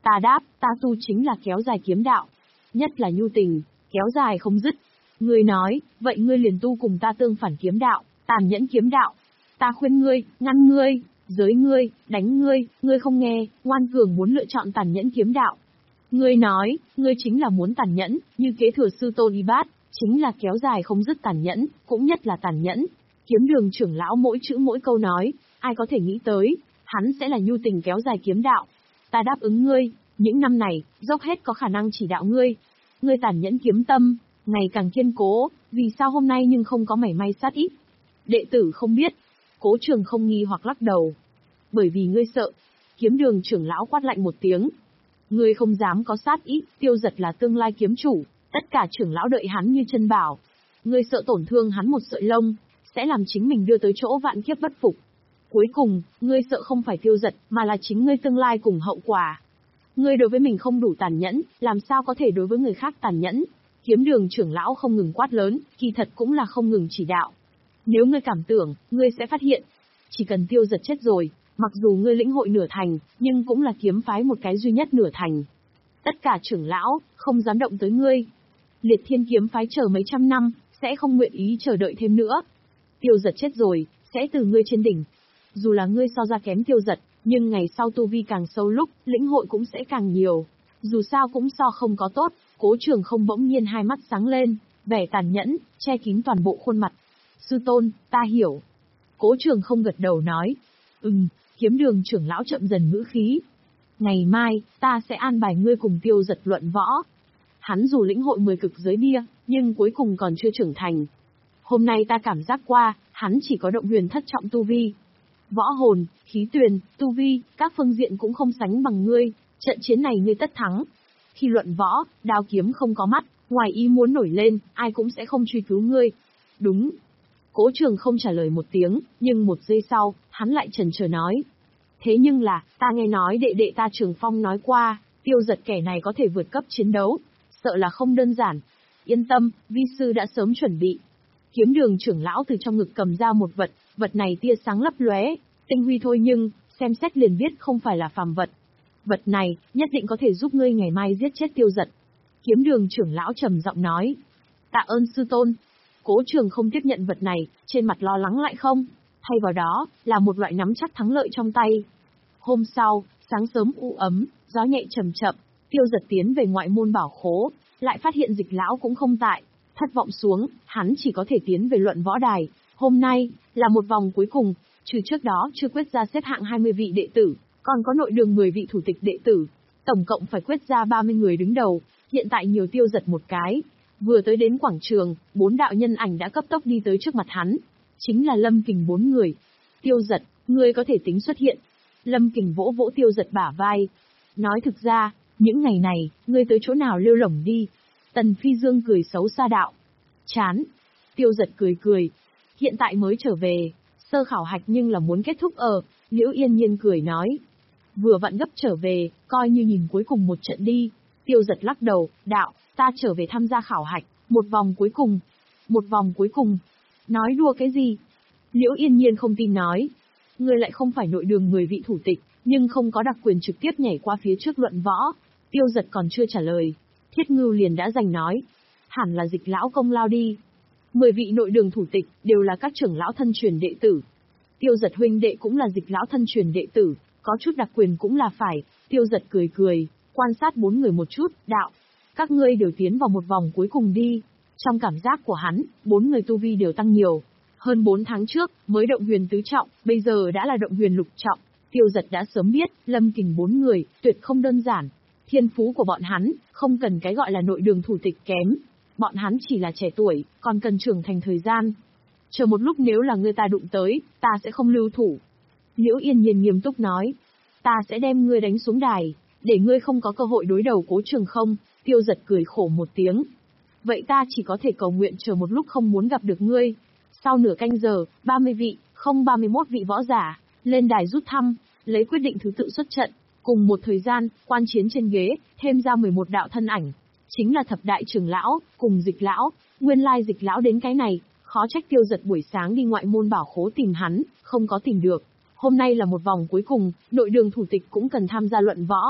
Ta đáp, ta tu chính là kéo dài kiếm đạo. Nhất là nhu tình, kéo dài không dứt. Ngươi nói, vậy ngươi liền tu cùng ta tương phản kiếm đạo, tàn nhẫn kiếm đạo. Ta khuyên ngươi, ngăn ngươi, giới ngươi, đánh ngươi, ngươi không nghe, ngoan cường muốn lựa chọn tàn nhẫn kiếm đạo. Ngươi nói, ngươi chính là muốn tàn nhẫn, như kế thừa sư tôn Y Bát, chính là kéo dài không dứt tàn nhẫn, cũng nhất là tàn nhẫn. Kiếm đường trưởng lão mỗi chữ mỗi câu nói, ai có thể nghĩ tới, hắn sẽ là nhu tình kéo dài kiếm đạo. Ta đáp ứng ngươi, những năm này, dốc hết có khả năng chỉ đạo ngươi. Ngươi tàn nhẫn kiếm tâm, ngày càng kiên cố, vì sao hôm nay nhưng không có mảy may sát ít? Đệ tử không biết. Cố Trường không nghi hoặc lắc đầu. Bởi vì ngươi sợ. Kiếm đường trưởng lão quát lạnh một tiếng. Ngươi không dám có sát ít, Tiêu Giật là tương lai kiếm chủ, tất cả trưởng lão đợi hắn như chân bảo. Ngươi sợ tổn thương hắn một sợi lông, sẽ làm chính mình đưa tới chỗ vạn kiếp bất phục. Cuối cùng, ngươi sợ không phải Tiêu Giật, mà là chính ngươi tương lai cùng hậu quả. Ngươi đối với mình không đủ tàn nhẫn, làm sao có thể đối với người khác tàn nhẫn? Kiếm đường trưởng lão không ngừng quát lớn, kỳ thật cũng là không ngừng chỉ đạo. Nếu ngươi cảm tưởng, ngươi sẽ phát hiện, chỉ cần Tiêu Giật chết rồi, mặc dù ngươi lĩnh hội nửa thành, nhưng cũng là kiếm phái một cái duy nhất nửa thành. Tất cả trưởng lão, không dám động tới ngươi. Liệt Thiên kiếm phái chờ mấy trăm năm, sẽ không nguyện ý chờ đợi thêm nữa. Tiêu Giật chết rồi, sẽ từ ngươi trên đỉnh. Dù là ngươi so ra kém Tiêu Giật, nhưng ngày sau tu vi càng sâu lúc, lĩnh hội cũng sẽ càng nhiều. Dù sao cũng so không có tốt. Cố Trường không bỗng nhiên hai mắt sáng lên, vẻ tàn nhẫn, che kín toàn bộ khuôn mặt. Sư tôn, ta hiểu. Cố Trường không gật đầu nói. Ừm, kiếm đường trưởng lão chậm dần ngữ khí. Ngày mai, ta sẽ an bài ngươi cùng Tiêu Giật luận võ. Hắn dù lĩnh hội mười cực giới bia, nhưng cuối cùng còn chưa trưởng thành. Hôm nay ta cảm giác qua, hắn chỉ có động huyền thất trọng tu vi. Võ hồn, khí tuyền, tu vi, các phương diện cũng không sánh bằng ngươi, trận chiến này ngươi tất thắng. Khi luận võ, đao kiếm không có mắt, ngoài ý muốn nổi lên, ai cũng sẽ không truy cứu ngươi. Đúng. Cố Trường không trả lời một tiếng, nhưng một giây sau, hắn lại chần chờ nói. Thế nhưng là, ta nghe nói đệ đệ ta Trường Phong nói qua, Tiêu Giật kẻ này có thể vượt cấp chiến đấu, sợ là không đơn giản. Yên tâm, vi sư đã sớm chuẩn bị. Kiếm đường trưởng lão từ trong ngực cầm ra một vật, vật này tia sáng lấp lóe, tinh huy thôi nhưng, xem xét liền biết không phải là phàm vật. Vật này, nhất định có thể giúp ngươi ngày mai giết chết Tiêu Giật. Kiếm đường trưởng lão trầm giọng nói. Tạ ơn sư tôn. Cố Trường không tiếp nhận vật này, trên mặt lo lắng lại không. Thay vào đó, là một loại nắm chắc thắng lợi trong tay. Hôm sau, sáng sớm u ấm, gió nhẹ chậm chậm, Tiêu Giật tiến về ngoại môn bảo khố, lại phát hiện Dịch lão cũng không tại. Thất vọng xuống, hắn chỉ có thể tiến về luận võ đài. Hôm nay, là một vòng cuối cùng, trừ trước đó chưa quyết ra xếp hạng hai mươi vị đệ tử, còn có nội đường mười vị thủ tịch đệ tử. Tổng cộng phải quyết ra ba mươi người đứng đầu, hiện tại nhiều Tiêu Giật một cái. Vừa tới đến quảng trường, bốn đạo nhân ảnh đã cấp tốc đi tới trước mặt hắn. Chính là Lâm Kình bốn người. Tiêu Giật, ngươi có thể tính xuất hiện. Lâm Kình vỗ vỗ Tiêu Giật bả vai. Nói thực ra, những ngày này, ngươi tới chỗ nào lêu lổng đi. Tần Phi Dương cười xấu xa đạo. Chán. Tiêu Giật cười cười. Hiện tại mới trở về, sơ khảo hạch nhưng là muốn kết thúc ở, Liễu Yên Nhiên cười nói. Vừa vặn gấp trở về, coi như nhìn cuối cùng một trận đi. Tiêu Giật lắc đầu, đạo, ta trở về tham gia khảo hạch, một vòng cuối cùng. Một vòng cuối cùng. Nói đùa cái gì? Liễu Yên Nhiên không tin nói. Ngươi lại không phải nội đường mười vị thủ tịch, nhưng không có đặc quyền trực tiếp nhảy qua phía trước luận võ. Tiêu Giật còn chưa trả lời. Thiết Ngưu liền đã giành nói. Hẳn là Dịch lão công lao đi. Mười vị nội đường thủ tịch, đều là các trưởng lão thân truyền đệ tử. Tiêu Giật huynh đệ cũng là Dịch lão thân truyền đệ tử, có chút đặc quyền cũng là phải. Tiêu Giật cười cười, quan sát bốn người một chút, đạo. Các ngươi đều tiến vào một vòng cuối cùng đi. Trong cảm giác của hắn, bốn người tu vi đều tăng nhiều. Hơn bốn tháng trước, mới động huyền tứ trọng, bây giờ đã là động huyền lục trọng. Tiêu Giật đã sớm biết, Lâm Kình bốn người, tuyệt không đơn giản. Thiên phú của bọn hắn, không cần cái gọi là nội đường thủ tịch kém. Bọn hắn chỉ là trẻ tuổi, còn cần trưởng thành thời gian. Chờ một lúc nếu là người ta đụng tới, ta sẽ không lưu thủ. Liễu Yên Nhiên nghiêm túc nói. Ta sẽ đem ngươi đánh xuống đài, để ngươi không có cơ hội đối đầu Cố Trường không. Tiêu Giật cười khổ một tiếng. Vậy ta chỉ có thể cầu nguyện chờ một lúc không muốn gặp được ngươi. Sau nửa canh giờ, ba mươi vị, không ba mươi mốt vị võ giả, lên đài rút thăm, lấy quyết định thứ tự xuất trận. Cùng một thời gian, quan chiến trên ghế, thêm ra mười một đạo thân ảnh. Chính là thập đại trưởng lão, cùng Dịch lão. Nguyên lai Dịch lão đến cái này, khó trách Tiêu Giật buổi sáng đi ngoại môn bảo khố tìm hắn, không có tìm được. Hôm nay là một vòng cuối cùng, nội đường thủ tịch cũng cần tham gia luận võ.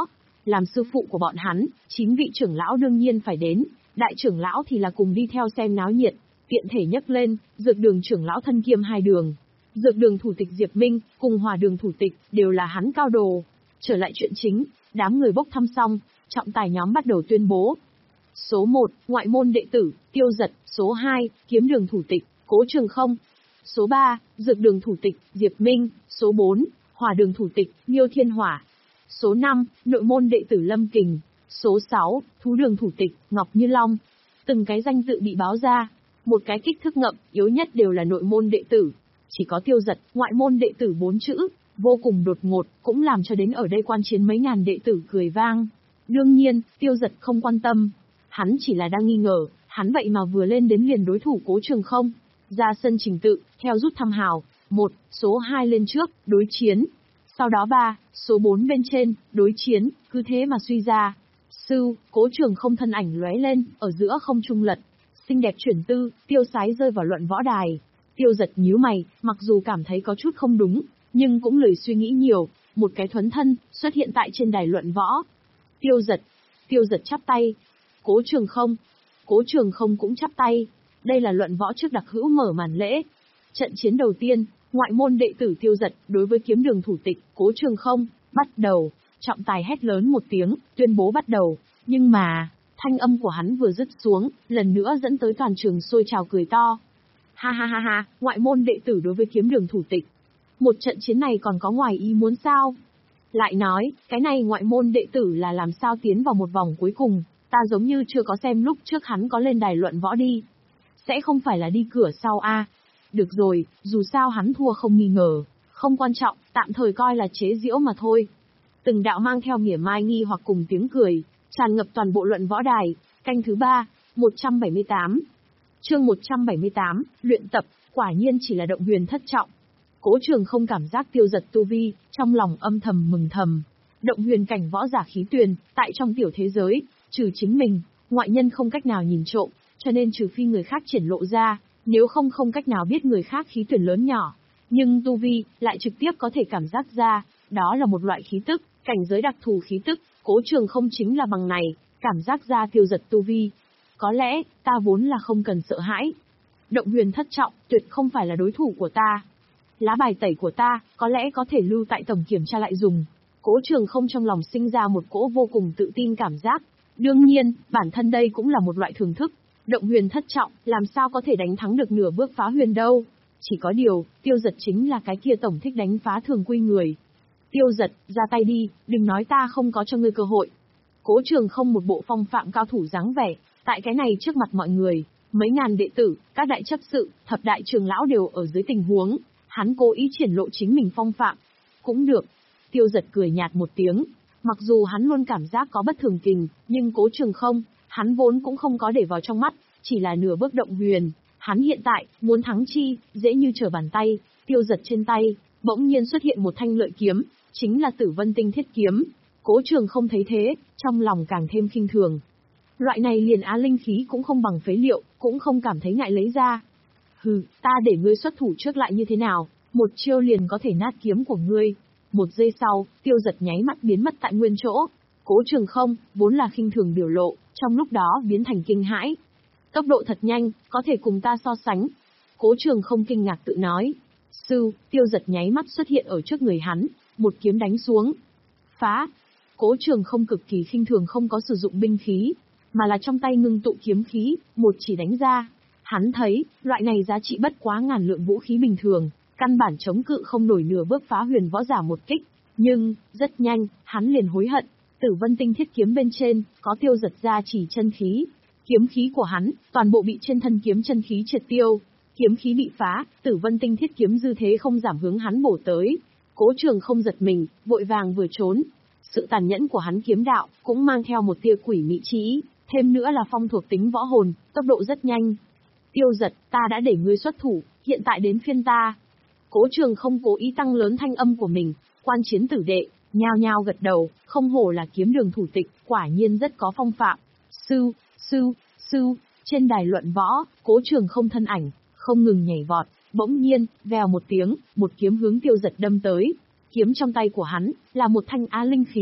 Làm sư phụ của bọn hắn, chín vị trưởng lão đương nhiên phải đến, đại trưởng lão thì là cùng đi theo xem náo nhiệt. Tiện thể nhấc lên, dược đường trưởng lão thân kiêm hai đường. Dược đường thủ tịch Diệp Minh, cùng hỏa đường thủ tịch, đều là hắn cao đồ. Trở lại chuyện chính, đám người bốc thăm xong, trọng tài nhóm bắt đầu tuyên bố. Số một, ngoại môn đệ tử, Tiêu Dật. Số hai, kiếm đường thủ tịch, Cố Trường Không. Số ba, dược đường thủ tịch, Diệp Minh. Số bốn, hỏa đường thủ tịch, Miêu Thiên Hỏa. Số năm, nội môn đệ tử Lâm Kình. Số sáu, thú đường thủ tịch, Ngọc Như Long. Từng cái danh tự bị báo ra. Một cái kích thước ngậm, yếu nhất đều là nội môn đệ tử. Chỉ có Tiêu Dật, ngoại môn đệ tử bốn chữ, vô cùng đột ngột, cũng làm cho đến ở đây quan chiến mấy ngàn đệ tử cười vang. Đương nhiên, Tiêu Dật không quan tâm. Hắn chỉ là đang nghi ngờ, hắn vậy mà vừa lên đến liền đối thủ Cố Trường Không. Ra sân trình tự, theo rút thăm hào, một, số hai lên trước, đối chiến. Sau đó ba, số bốn bên trên, đối chiến, cứ thế mà suy ra. Sư, Cố Trường Không thân ảnh lóe lên, ở giữa không trung lật. Xinh đẹp chuyển tư, tiêu sái rơi vào luận võ đài. Tiêu Dật nhíu mày, mặc dù cảm thấy có chút không đúng, nhưng cũng lười suy nghĩ nhiều, một cái thuấn thân, xuất hiện tại trên đài luận võ. Tiêu Dật, Tiêu Dật chắp tay. Cố Trường Không, Cố Trường Không cũng chắp tay. Đây là luận võ trước đặc hữu mở màn lễ. Trận chiến đầu tiên, ngoại môn đệ tử Tiêu Dật đối với kiếm đường thủ tịch Cố Trường Không, bắt đầu. Trọng tài hét lớn một tiếng, tuyên bố bắt đầu, nhưng mà, thanh âm của hắn vừa dứt xuống, lần nữa dẫn tới toàn trường sôi trào cười to. Ha ha ha ha, ngoại môn đệ tử đối với kiếm đường thủ tịch. Một trận chiến này còn có ngoài ý muốn sao? Lại nói, cái này ngoại môn đệ tử là làm sao tiến vào một vòng cuối cùng, ta giống như chưa có xem lúc trước hắn có lên đài luận võ đi. Sẽ không phải là đi cửa sau a? À? Được rồi, dù sao hắn thua không nghi ngờ, không quan trọng, tạm thời coi là chế giễu mà thôi. Từng đạo mang theo mỉa mai nghi hoặc cùng tiếng cười, tràn ngập toàn bộ luận võ đài. Canh thứ ba, một trăm bảy mươi tám. Chương một trăm bảy mươi tám, luyện tập, quả nhiên chỉ là động huyền thất trọng. Cố Trường Không cảm giác Tiêu Dật tu vi, trong lòng âm thầm mừng thầm. Động huyền cảnh võ giả khí tuyền, tại trong tiểu thế giới, trừ chính mình, ngoại nhân không cách nào nhìn trộm, cho nên trừ phi người khác triển lộ ra, nếu không không cách nào biết người khác khí tuyền lớn nhỏ. Nhưng tu vi, lại trực tiếp có thể cảm giác ra, đó là một loại khí tức, cảnh giới đặc thù khí tức, Cố Trường Không chính là bằng này, cảm giác ra Tiêu Dật tu vi. Có lẽ, ta vốn là không cần sợ hãi. Động huyền thất trọng, tuyệt không phải là đối thủ của ta. Lá bài tẩy của ta, có lẽ có thể lưu tại tổng kiểm tra lại dùng. Cố Trường Không trong lòng sinh ra một cỗ vô cùng tự tin cảm giác. Đương nhiên, bản thân đây cũng là một loại thưởng thức. Động huyền thất trọng, làm sao có thể đánh thắng được nửa bước phá huyền đâu. Chỉ có điều, Tiêu Dật chính là cái kia tổng thích đánh phá thường quy người. Tiêu Dật, ra tay đi, đừng nói ta không có cho ngươi cơ hội. Cố Trường Không một bộ phong phạm cao thủ dáng vẻ, tại cái này trước mặt mọi người, mấy ngàn đệ tử, các đại chấp sự, thập đại trường lão đều ở dưới tình huống, hắn cố ý triển lộ chính mình phong phạm. Cũng được. Tiêu Dật cười nhạt một tiếng, mặc dù hắn luôn cảm giác có bất thường kình, nhưng Cố Trường Không, hắn vốn cũng không có để vào trong mắt, chỉ là nửa bước động huyền. Hắn hiện tại, muốn thắng chi, dễ như trở bàn tay. Tiêu Dật trên tay, bỗng nhiên xuất hiện một thanh lợi kiếm, chính là Tử Vân Tinh Thiết Kiếm. Cố Trường Không thấy thế, trong lòng càng thêm khinh thường. Loại này liền á linh khí cũng không bằng phế liệu, cũng không cảm thấy ngại lấy ra. Hừ, ta để ngươi xuất thủ trước lại như thế nào, một chiêu liền có thể nát kiếm của ngươi. Một giây sau, Tiêu Dật nháy mắt biến mất tại nguyên chỗ. Cố Trường Không, vốn là khinh thường biểu lộ, trong lúc đó biến thành kinh hãi. Tốc độ thật nhanh, có thể cùng ta so sánh. Cố Trường Không kinh ngạc tự nói. Sư, Tiêu Dật nháy mắt xuất hiện ở trước người hắn, một kiếm đánh xuống. Phá! Cố Trường Không cực kỳ khinh thường không có sử dụng binh khí, mà là trong tay ngưng tụ kiếm khí, một chỉ đánh ra. Hắn thấy, loại này giá trị bất quá ngàn lượng vũ khí bình thường, căn bản chống cự không nổi nửa bước phá huyền võ giả một kích. Nhưng, rất nhanh, hắn liền hối hận. Tử Vân Tinh Thiết Kiếm bên trên, có Tiêu Dật ra chỉ chân khí. Kiếm khí của hắn, toàn bộ bị trên thân kiếm chân khí triệt tiêu. Kiếm khí bị phá, Tử Vân Tinh Thiết Kiếm dư thế không giảm hướng hắn bổ tới. Cố Trường Không giật mình, vội vàng vừa trốn. Sự tàn nhẫn của hắn kiếm đạo, cũng mang theo một tia quỷ mị trí, thêm nữa là phong thuộc tính võ hồn, tốc độ rất nhanh. Tiêu Dật, ta đã để ngươi xuất thủ, hiện tại đến phiên ta. Cố Trường Không cố ý tăng lớn thanh âm của mình, quan chiến tử đệ, nhao nhao gật đầu, không hổ là kiếm đường thủ tịch, quả nhiên rất có phong phạm. Sư, sư, sư, trên đài luận võ, Cố Trường Không thân ảnh, không ngừng nhảy vọt, bỗng nhiên, vèo một tiếng, một kiếm hướng Tiêu Dật đâm tới. Kiếm trong tay của hắn, là một thanh á linh khí,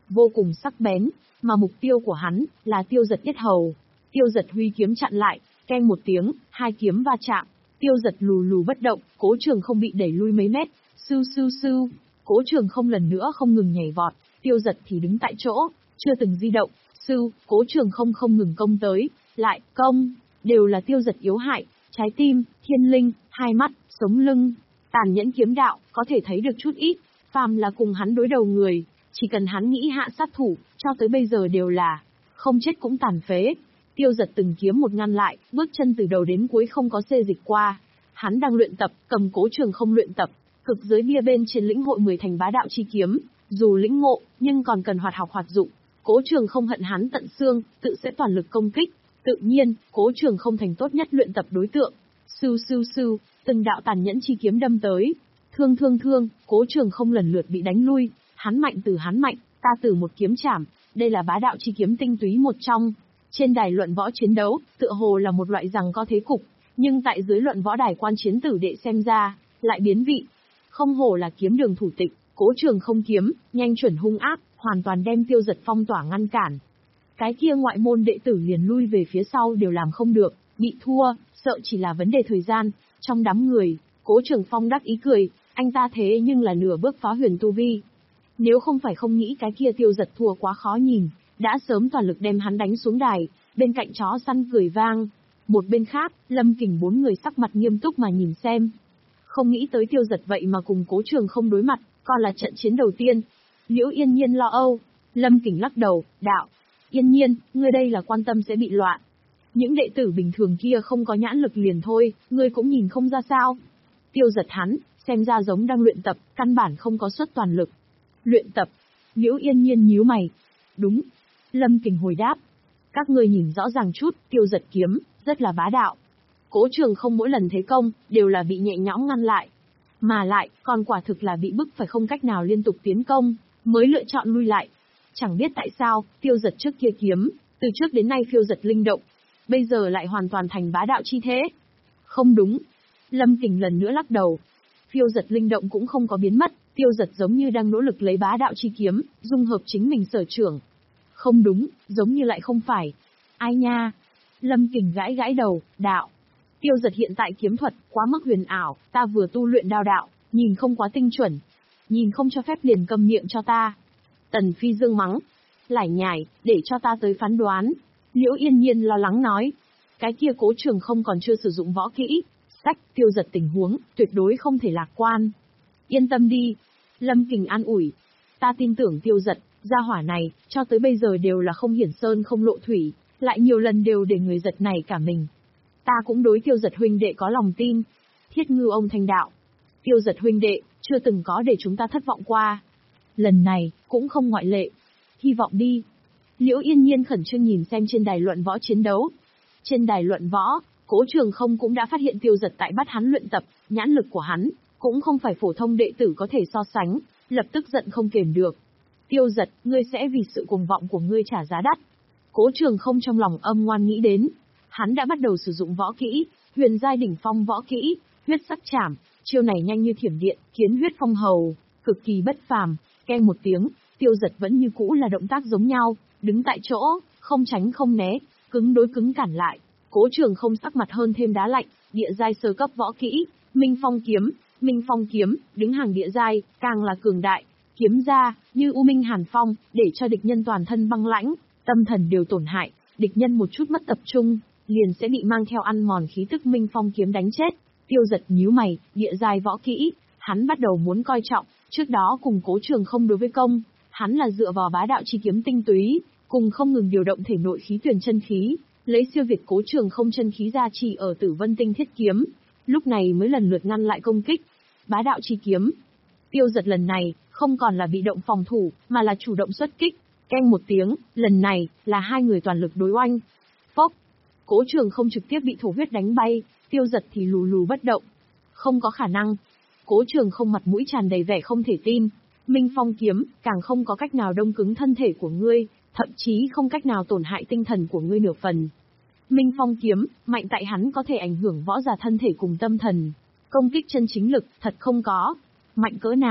vô cùng sắc bén, mà mục tiêu của hắn là Tiêu Giật yết hầu. Tiêu Giật huy kiếm chặn lại, keng một tiếng, hai kiếm va chạm. Tiêu Giật lù lù bất động, Cố Trường Không bị đẩy lui mấy mét, sưu sưu sưu. Cố Trường Không lần nữa không ngừng nhảy vọt, Tiêu Giật thì đứng tại chỗ, chưa từng di động. Sưu, Cố Trường Không không ngừng công tới, lại công, đều là Tiêu Giật yếu hại, trái tim, thiên linh, hai mắt, sống lưng, tàn nhẫn kiếm đạo, có thể thấy được chút ít. Phàm là cùng hắn đối đầu người, chỉ cần hắn nghĩ hạ sát thủ, cho tới bây giờ đều là không chết cũng tàn phế. Tiêu Giật từng kiếm một ngăn lại, bước chân từ đầu đến cuối không có xê dịch qua. Hắn đang luyện tập, cầm Cố Trường Không luyện tập, cực giới bia bên trên lĩnh hội mười thành bá đạo chi kiếm, dù lĩnh ngộ, nhưng còn cần hoạt học hoạt dụng. Cố Trường Không hận hắn tận xương, tự sẽ toàn lực công kích. Tự nhiên, Cố Trường Không thành tốt nhất luyện tập đối tượng. Sưu sưu sưu, từng đạo tàn nhẫn chi kiếm đâm tới. Thương thương thương, Cố Trường Không lần lượt bị đánh lui. Hắn mạnh từ hắn mạnh, ta từ một kiếm chảm, đây là bá đạo chi kiếm tinh túy một trong. Trên đài luận võ chiến đấu, tựa hồ là một loại rằng có thế cục, nhưng tại dưới luận võ đài quan chiến tử đệ xem ra, lại biến vị. Không hổ là kiếm đường thủ tịch, Cố Trường Không kiếm, nhanh chuẩn hung ác, hoàn toàn đem Tiêu Giật phong tỏa ngăn cản. Cái kia ngoại môn đệ tử liền lui về phía sau đều làm không được, bị thua, sợ chỉ là vấn đề thời gian. Trong đám người, Cố Trường Phong đắc ý cười, anh ta thế nhưng là nửa bước phá huyền tu vi. Nếu không phải không nghĩ cái kia Tiêu Giật thua quá khó nhìn, đã sớm toàn lực đem hắn đánh xuống đài. Bên cạnh chó săn cười vang. Một bên khác, Lâm Kình bốn người sắc mặt nghiêm túc mà nhìn xem. Không nghĩ tới Tiêu Giật vậy mà cùng Cố Trường Không đối mặt, còn là trận chiến đầu tiên. Liễu Yên Nhiên lo âu. Lâm Kình lắc đầu, đạo. Yên Nhiên, ngươi đây là quan tâm sẽ bị loạn. Những đệ tử bình thường kia không có nhãn lực liền thôi, ngươi cũng nhìn không ra sao. Tiêu Giật hắn, xem ra giống đang luyện tập, căn bản không có xuất toàn lực. Luyện tập. Liễu Yên Nhiên nhíu mày. Đúng. Lâm Kình hồi đáp. Các ngươi nhìn rõ ràng chút, Tiêu Giật kiếm, rất là bá đạo. Cố Trường Không mỗi lần thế công, đều là bị nhẹ nhõm ngăn lại. Mà lại, còn quả thực là bị bức phải không cách nào liên tục tiến công, mới lựa chọn lui lại. Chẳng biết tại sao, Tiêu Giật trước kia kiếm, từ trước đến nay phiêu giật linh động, bây giờ lại hoàn toàn thành bá đạo chi thế. Không đúng. Lâm Kình lần nữa lắc đầu. Phiêu giật linh động cũng không có biến mất, Tiêu Giật giống như đang nỗ lực lấy bá đạo chi kiếm, dung hợp chính mình sở trường. Không đúng, giống như lại không phải. Ai nha? Lâm Kình gãi gãi đầu, đạo. Tiêu Giật hiện tại kiếm thuật, quá mức huyền ảo, ta vừa tu luyện đao đạo, nhìn không quá tinh chuẩn. Nhìn không cho phép liền câm miệng cho ta. Tần Phi Dương mắng. Lải nhải, để cho ta tới phán đoán. Liễu Yên Nhiên lo lắng nói. Cái kia Cố Trường Không còn chưa sử dụng võ kỹ. Sách, Tiêu Giật tình huống, tuyệt đối không thể lạc quan. Yên tâm đi. Lâm Kình an ủi. Ta tin tưởng Tiêu Giật, gia hỏa này, cho tới bây giờ đều là không hiển sơn không lộ thủy, lại nhiều lần đều để người giật này cả mình. Ta cũng đối Tiêu Giật huynh đệ có lòng tin. Thiết Ngưu ông thanh đạo. Tiêu Giật huynh đệ, chưa từng có để chúng ta thất vọng qua. Lần này, cũng không ngoại lệ. Hy vọng đi. Liễu Yên Nhiên khẩn trương nhìn xem trên đài luận võ chiến đấu. Trên đài luận võ, Cố Trường Không cũng đã phát hiện Tiêu Giật tại bắt hắn luyện tập, nhãn lực của hắn, cũng không phải phổ thông đệ tử có thể so sánh, lập tức giận không kềm được. Tiêu Giật, ngươi sẽ vì sự cuồng vọng của ngươi trả giá đắt. Cố Trường Không trong lòng âm ngoan nghĩ đến. Hắn đã bắt đầu sử dụng võ kỹ, huyền giai đỉnh phong võ kỹ, huyết sắc chảm, chiêu này nhanh như thiểm điện, kiến huyết phong hầu, cực kỳ bất phàm. Keng một tiếng, Tiêu Giật vẫn như cũ là động tác giống nhau, đứng tại chỗ, không tránh không né, cứng đối cứng cản lại. Cố Trường Không sắc mặt hơn thêm đá lạnh, địa giai sơ cấp võ kỹ, Minh Phong kiếm, Minh Phong kiếm, đứng hàng địa giai, càng là cường đại, kiếm ra, như u minh hàn phong, để cho địch nhân toàn thân băng lãnh, tâm thần đều tổn hại, địch nhân một chút mất tập trung, liền sẽ bị mang theo ăn mòn khí tức Minh Phong kiếm đánh chết. Tiêu Giật nhíu mày, địa giai võ kỹ, hắn bắt đầu muốn coi trọng, trước đó cùng Cố Trường Không đối với công, hắn là dựa vào bá đạo chi kiếm tinh túy, cùng không ngừng điều động thể nội khí tuyển chân khí, lấy siêu việt Cố Trường Không chân khí gia trì ở Tử Vân Tinh Thiết kiếm, lúc này mới lần lượt ngăn lại công kích. Bá đạo chi kiếm. Tiêu Giật lần này, không còn là bị động phòng thủ, mà là chủ động xuất kích. Keng một tiếng, lần này, là hai người toàn lực đối oanh. Phốc. Cố Trường Không trực tiếp bị thổ huyết đánh bay, Tiêu Giật thì lù lù bất động. Không có khả năng. Cố Trường Không mặt mũi tràn đầy vẻ không thể tin. Minh Phong kiếm, càng không có cách nào đông cứng thân thể của ngươi, thậm chí không cách nào tổn hại tinh thần của ngươi nửa phần. Minh Phong kiếm, mạnh tại hắn có thể ảnh hưởng võ giả thân thể cùng tâm thần. Công kích chân chính lực, thật không có. Mạnh cỡ nào?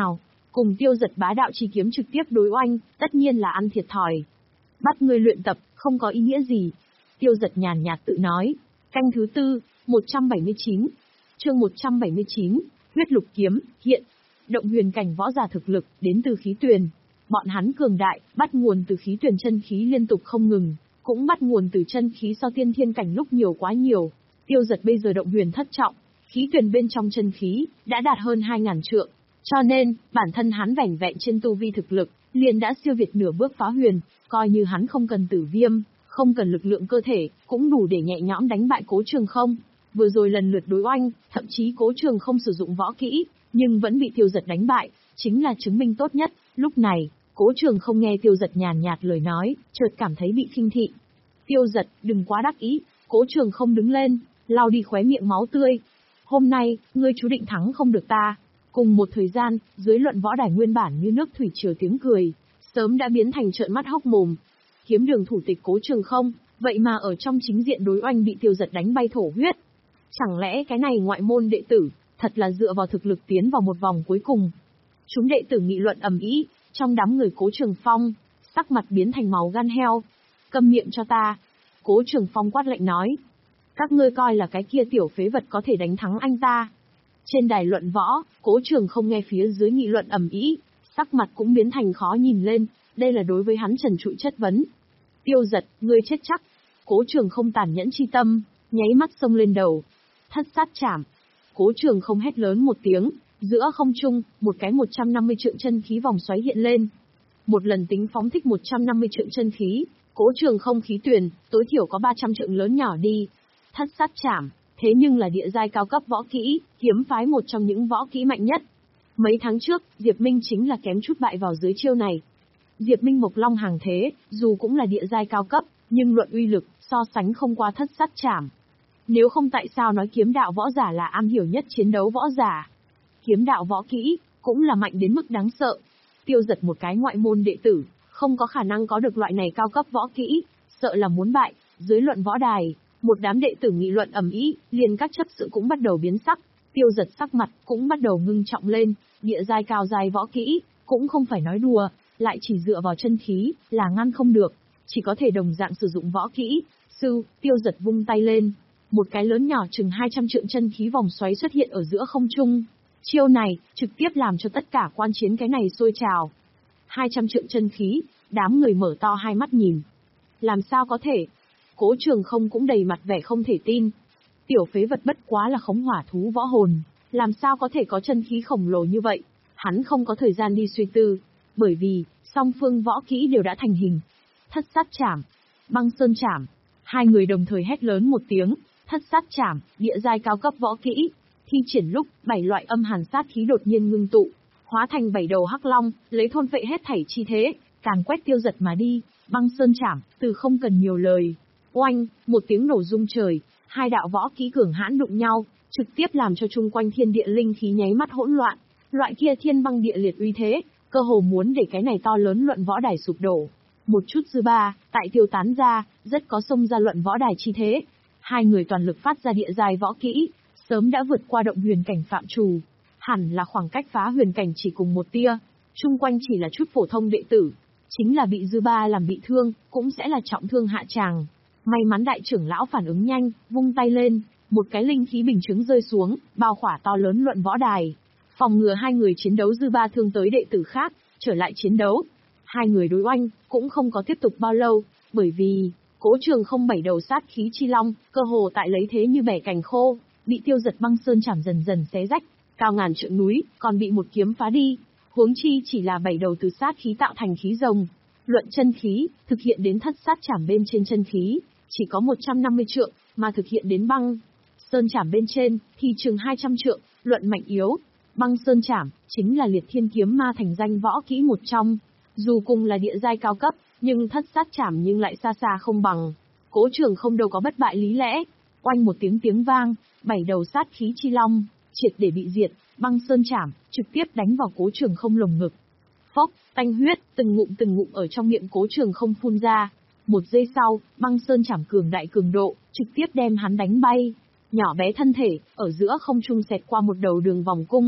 Cùng Tiêu Giật bá đạo chi kiếm trực tiếp đối oanh, tất nhiên là ăn thiệt thòi. Bắt ngươi luyện tập, không có ý nghĩa gì. Tiêu Giật nhàn nhạt tự nói. Canh thứ tư, một trăm bảy mươi chín. Chương một trăm bảy mươi chín, huyết lục kiếm, hiện. Động huyền cảnh võ giả thực lực, đến từ khí tuyền. Bọn hắn cường đại, bắt nguồn từ khí tuyền chân khí liên tục không ngừng, cũng bắt nguồn từ chân khí so tiên thiên cảnh lúc nhiều quá nhiều. Tiêu Giật bây giờ động huyền thất trọng, khí tuyền bên trong chân khí, đã đạt hơn hai ngàn trượng. Cho nên, bản thân hắn vẻn vẹn trên tu vi thực lực, liền đã siêu việt nửa bước phá huyền, coi như hắn không cần tử viêm, không cần lực lượng cơ thể, cũng đủ để nhẹ nhõm đánh bại Cố Trường Không. Vừa rồi lần lượt đối oanh, thậm chí Cố Trường Không sử dụng võ kỹ, nhưng vẫn bị Tiêu Giật đánh bại, chính là chứng minh tốt nhất. Lúc này, Cố Trường Không nghe Tiêu Giật nhàn nhạt lời nói, chợt cảm thấy bị khinh thị. Tiêu Giật, đừng quá đắc ý. Cố Trường Không đứng lên, lau đi khóe miệng máu tươi. Hôm nay, ngươi chú định thắng không được ta. Cùng một thời gian, dưới luận võ đài nguyên bản như nước thủy triều tiếng cười, sớm đã biến thành trợn mắt hốc mồm. Kiếm đường thủ tịch Cố Trường Không, vậy mà ở trong chính diện đối oanh bị Tiêu Giật đánh bay thổ huyết. Chẳng lẽ cái này ngoại môn đệ tử, thật là dựa vào thực lực tiến vào một vòng cuối cùng? Chúng đệ tử nghị luận ầm ĩ, trong đám người Cố Trường Phong, sắc mặt biến thành màu gan heo. Câm miệng cho ta. Cố Trường Phong quát lạnh nói. Các ngươi coi là cái kia tiểu phế vật có thể đánh thắng anh ta. Trên đài luận võ, Cố Trường Không nghe phía dưới nghị luận ầm ĩ, sắc mặt cũng biến thành khó nhìn lên, đây là đối với hắn trần trụi chất vấn. Tiêu Giật, ngươi chết chắc. Cố Trường Không tàn nhẫn chi tâm, nháy mắt xông lên đầu. Thất sát chảm. Cố Trường Không hét lớn một tiếng, giữa không trung, một cái một trăm năm mươi trượng chân khí vòng xoáy hiện lên. Một lần tính phóng thích một trăm năm mươi trượng chân khí, Cố Trường Không khí tuyền, tối thiểu có ba trăm trượng lớn nhỏ đi. Thất sát chảm, thế nhưng là địa giai cao cấp võ kỹ, kiếm phái một trong những võ kỹ mạnh nhất. Mấy tháng trước, Diệp Minh chính là kém chút bại vào dưới chiêu này. Diệp Minh Mộc Long hàng thế, dù cũng là địa giai cao cấp, nhưng luận uy lực, so sánh không qua thất sát chảm. Nếu không tại sao nói kiếm đạo võ giả là am hiểu nhất chiến đấu võ giả. Kiếm đạo võ kỹ, cũng là mạnh đến mức đáng sợ. Tiêu Giật một cái ngoại môn đệ tử, không có khả năng có được loại này cao cấp võ kỹ, sợ là muốn bại. Dưới luận võ đài, một đám đệ tử nghị luận ầm ĩ, liền các chấp sự cũng bắt đầu biến sắc. Tiêu Giật sắc mặt cũng bắt đầu ngưng trọng lên, địa giai cao giai võ kỹ, cũng không phải nói đùa, lại chỉ dựa vào chân khí, là ngăn không được, chỉ có thể đồng dạng sử dụng võ kỹ. Sư, Tiêu Giật vung tay lên, một cái lớn nhỏ chừng hai trăm trượng chân khí vòng xoáy xuất hiện ở giữa không trung. Chiêu này, trực tiếp làm cho tất cả quan chiến cái này sôi trào. hai trăm trượng chân khí, đám người mở to hai mắt nhìn. Làm sao có thể? Cố Trường Không cũng đầy mặt vẻ không thể tin. Tiểu phế vật bất quá là khống hỏa thú võ hồn, làm sao có thể có chân khí khổng lồ như vậy? Hắn không có thời gian đi suy tư, bởi vì, song phương võ kỹ đều đã thành hình. Thất sát chảm, băng sơn chảm. Hai người đồng thời hét lớn một tiếng, thất sát chảm, địa giai cao cấp võ kỹ. Thi triển lúc, bảy loại âm hàn sát khí đột nhiên ngưng tụ, hóa thành bảy đầu hắc long, lấy thôn phệ hết thảy chi thế, càn quét Tiêu Giật mà đi. Băng sơn chảm, từ không cần nhiều lời. Oanh, một tiếng nổ rung trời, hai đạo võ kỹ cường hãn đụng nhau, trực tiếp làm cho chung quanh thiên địa linh khí nháy mắt hỗn loạn. Loại kia thiên băng địa liệt uy thế, cơ hồ muốn để cái này to lớn luận võ đài sụp đổ. Một chút dư ba, tại tiêu tán ra, rất có xông ra luận võ đài chi thế. Hai người toàn lực phát ra địa giai võ kỹ, sớm đã vượt qua động huyền cảnh phạm trù. Hẳn là khoảng cách phá huyền cảnh chỉ cùng một tia, chung quanh chỉ là chút phổ thông đệ tử. Chính là bị dư ba làm bị thương, cũng sẽ là trọng thương hạ tràng. May mắn đại trưởng lão phản ứng nhanh, vung tay lên, một cái linh khí bình chứng rơi xuống, bao khỏa to lớn luận võ đài. Phòng ngừa hai người chiến đấu dư ba thương tới đệ tử khác, trở lại chiến đấu. Hai người đối oanh, cũng không có tiếp tục bao lâu, bởi vì, Cố Trường Không bảy đầu sát khí chi long, cơ hồ tại lấy thế như bẻ cành khô, bị Tiêu Giật băng sơn chảm dần dần xé rách, cao ngàn trượng núi, còn bị một kiếm phá đi. Huống chi chỉ là bảy đầu từ sát khí tạo thành khí rồng. Luận chân khí, thực hiện đến thất sát chảm bên trên chân khí, chỉ có một trăm năm mươi trượng, mà thực hiện đến băng sơn chảm bên trên, thì chừng hai trăm trượng, luận mạnh yếu. Băng sơn chảm, chính là liệt thiên kiếm ma thành danh võ kỹ một trong. Dù cùng là địa giai cao cấp, nhưng thất sát chảm nhưng lại xa xa không bằng. Cố Trường Không đâu có bất bại lý lẽ. Oanh một tiếng tiếng vang, bảy đầu sát khí chi long, triệt để bị diệt, băng sơn chảm, trực tiếp đánh vào Cố Trường Không lồng ngực. Phốc, tanh huyết, từng ngụm từng ngụm ở trong miệng Cố Trường Không phun ra. Một giây sau, băng sơn chảm cường đại cường độ, trực tiếp đem hắn đánh bay. Nhỏ bé thân thể, ở giữa không trung xẹt qua một đầu đường vòng cung.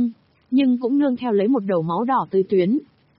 nhưng cũng nương theo lấy một đầu máu đỏ tươi tuyến.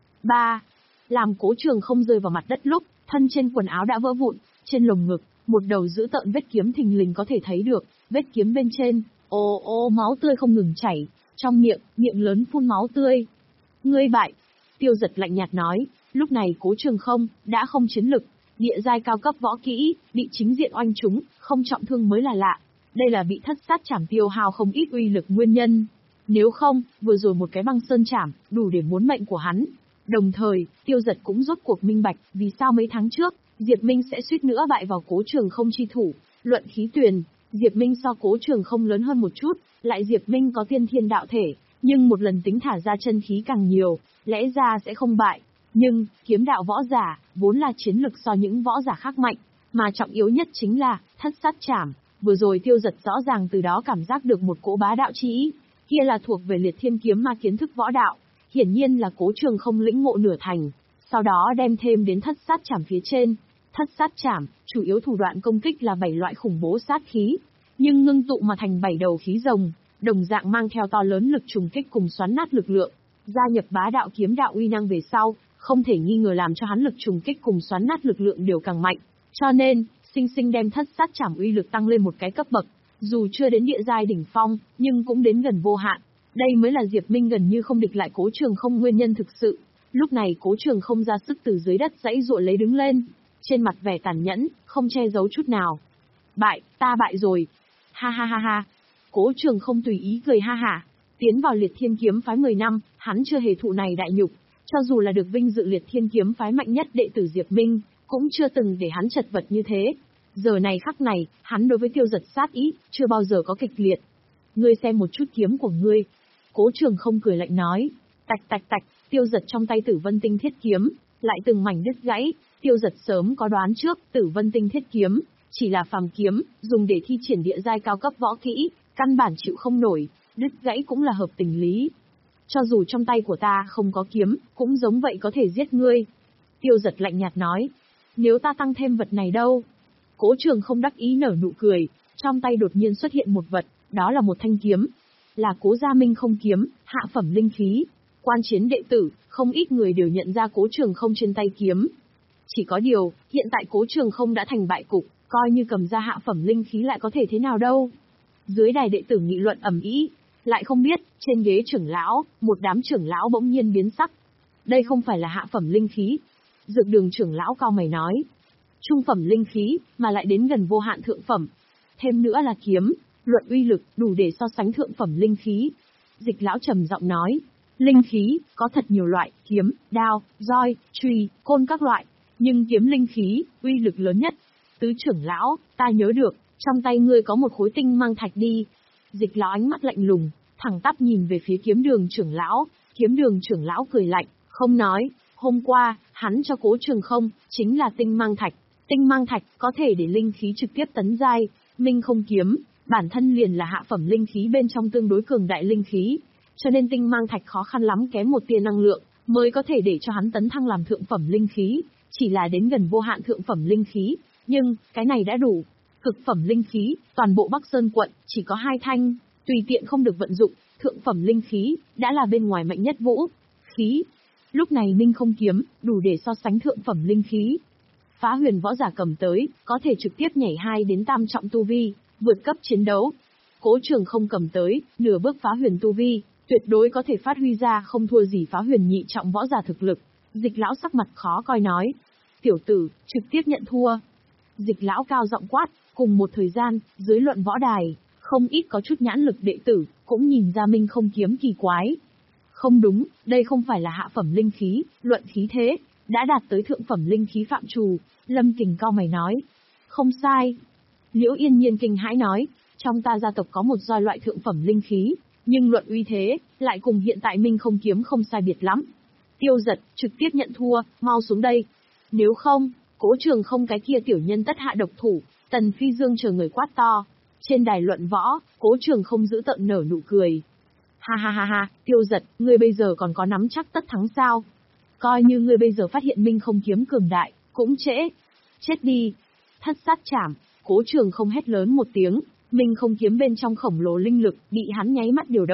ba. Làm Cố Trường không rơi vào mặt đất lúc, thân trên quần áo đã vỡ vụn, trên lồng ngực, một đầu dữ tợn vết kiếm thình lình có thể thấy được, vết kiếm bên trên, ô ô máu tươi không ngừng chảy, trong miệng, miệng lớn phun máu tươi. Ngươi bại. Tiêu Giật lạnh nhạt nói, lúc này Cố Trường không, đã không chiến lực, địa giai cao cấp võ kỹ, bị chính diện oanh trúng, không trọng thương mới là lạ. Đây là bị thất sát chảm tiêu hao không ít uy lực nguyên nhân. Nếu không, vừa rồi một cái băng sơn chảm, đủ để muốn mệnh của hắn. Đồng thời, Tiêu Giật cũng rốt cuộc minh bạch, vì sao mấy tháng trước, Diệp Minh sẽ suýt nữa bại vào Cố Trường không chi thủ. Luận khí tuyền, Diệp Minh so Cố Trường không lớn hơn một chút, lại Diệp Minh có tiên thiên đạo thể, nhưng một lần tính thả ra chân khí càng nhiều, lẽ ra sẽ không bại. Nhưng, kiếm đạo võ giả, vốn là chiến lực so những võ giả khác mạnh, mà trọng yếu nhất chính là, thất sát chảm. Vừa rồi Tiêu Giật rõ ràng từ đó cảm giác được một cỗ bá đạo chi ý, kia là thuộc về liệt thiên kiếm ma kiến thức võ đạo, hiển nhiên là Cố Trường không lĩnh ngộ nửa thành, sau đó đem thêm đến thất sát chảm phía trên. Thất sát chảm, chủ yếu thủ đoạn công kích là bảy loại khủng bố sát khí, nhưng ngưng tụ mà thành bảy đầu khí rồng, đồng dạng mang theo to lớn lực trùng kích cùng xoắn nát lực lượng, gia nhập bá đạo kiếm đạo uy năng về sau, không thể nghi ngờ làm cho hắn lực trùng kích cùng xoắn nát lực lượng đều càng mạnh, cho nên, sinh sinh đem thất sát chảm uy lực tăng lên một cái cấp bậc, dù chưa đến địa giai đỉnh phong, nhưng cũng đến gần vô hạn. Đây mới là Diệp Minh gần như không địch lại Cố Trường không nguyên nhân thực sự. Lúc này Cố Trường không ra sức từ dưới đất dãy dụa lấy đứng lên, trên mặt vẻ tàn nhẫn, không che giấu chút nào. Bại, ta bại rồi. Ha ha ha ha. Cố Trường không tùy ý cười ha hả. Tiến vào liệt thiên kiếm phái mười năm, hắn chưa hề thụ này đại nhục. Cho dù là được vinh dự liệt thiên kiếm phái mạnh nhất đệ tử Diệp Minh, cũng chưa từng để hắn chật vật như thế. Giờ này khắc này, hắn đối với Tiêu Giật sát ý, chưa bao giờ có kịch liệt. Ngươi xem một chút kiếm của ngươi. Cố Trường không cười lạnh nói. Tạch tạch tạch, Tiêu Giật trong tay Tử Vân Tinh Thiết Kiếm, lại từng mảnh đứt gãy. Tiêu Giật sớm có đoán trước, Tử Vân Tinh Thiết Kiếm, chỉ là phàm kiếm, dùng để thi triển địa giai cao cấp võ kỹ, căn bản chịu không nổi, đứt gãy cũng là hợp tình lý. Cho dù trong tay của ta không có kiếm, cũng giống vậy có thể giết ngươi. Tiêu Giật lạnh nhạt nói. Nếu ta tăng thêm vật này đâu? Cố Trường không đắc ý nở nụ cười, trong tay đột nhiên xuất hiện một vật, đó là một thanh kiếm. Là Cố Gia Minh không kiếm, hạ phẩm linh khí. Quan chiến đệ tử, không ít người đều nhận ra Cố Trường không trên tay kiếm. Chỉ có điều, hiện tại Cố Trường không đã thành bại cục, coi như cầm ra hạ phẩm linh khí lại có thể thế nào đâu. Dưới đài đệ tử nghị luận ầm ĩ, lại không biết, trên ghế trưởng lão, một đám trưởng lão bỗng nhiên biến sắc. Đây không phải là hạ phẩm linh khí. Dược Đường trưởng lão cao mày nói. Trung phẩm linh khí, mà lại đến gần vô hạn thượng phẩm. Thêm nữa là kiếm, luận uy lực, đủ để so sánh thượng phẩm linh khí. Dịch lão trầm giọng nói. Linh khí, có thật nhiều loại, kiếm, đao, roi, chùy, côn các loại. Nhưng kiếm linh khí, uy lực lớn nhất. Tứ trưởng lão, ta nhớ được, trong tay ngươi có một khối tinh mang thạch đi. Dịch lão ánh mắt lạnh lùng, thẳng tắp nhìn về phía Kiếm Đường trưởng lão. Kiếm Đường trưởng lão cười lạnh, không nói. Hôm qua, hắn cho Cố Trường không, chính là tinh mang thạch. Tinh mang thạch có thể để linh khí trực tiếp tấn giai. Minh không kiếm, bản thân liền là hạ phẩm linh khí bên trong tương đối cường đại linh khí. Cho nên tinh mang thạch khó khăn lắm kém một tia năng lượng, mới có thể để cho hắn tấn thăng làm thượng phẩm linh khí. Chỉ là đến gần vô hạn thượng phẩm linh khí. Nhưng, cái này đã đủ. Cực phẩm linh khí, toàn bộ Bắc Sơn quận, chỉ có hai thanh, tùy tiện không được vận dụng, thượng phẩm linh khí, đã là bên ngoài mạnh nhất vũ. Khí. Lúc này Minh không kiếm, đủ để so sánh thượng phẩm linh khí. Phá huyền võ giả cầm tới, có thể trực tiếp nhảy hai đến tam trọng tu vi, vượt cấp chiến đấu. Cố Trường không cầm tới, nửa bước phá huyền tu vi, tuyệt đối có thể phát huy ra không thua gì phá huyền nhị trọng võ giả thực lực. Dịch lão sắc mặt khó coi nói. Tiểu tử, trực tiếp nhận thua. Dịch lão cao giọng quát, cùng một thời gian, dưới luận võ đài, không ít có chút nhãn lực đệ tử, cũng nhìn ra Minh không kiếm kỳ quái. Không đúng, đây không phải là hạ phẩm linh khí, luận khí thế, đã đạt tới thượng phẩm linh khí phạm trù. Lâm Kình cao mày nói. Không sai. Liễu Yên Nhiên kinh hãi nói, trong ta gia tộc có một roi loại thượng phẩm linh khí, nhưng luận uy thế, lại cùng hiện tại Minh không kiếm không sai biệt lắm. Tiêu Giật, trực tiếp nhận thua, mau xuống đây. Nếu không, Cố Trường không cái kia tiểu nhân tất hạ độc thủ. Tần Phi Dương chờ người quát to. Trên đài luận võ, Cố Trường không giữ tợn nở nụ cười. Ha ha ha ha, Tiêu Giật, ngươi bây giờ còn có nắm chắc tất thắng sao? Coi như ngươi bây giờ phát hiện Minh không kiếm cường đại, cũng trễ. Chết đi. Thất sát chảm, Cố Trường không hét lớn một tiếng, Minh không kiếm bên trong khổng lồ linh lực bị hắn nháy mắt điều động,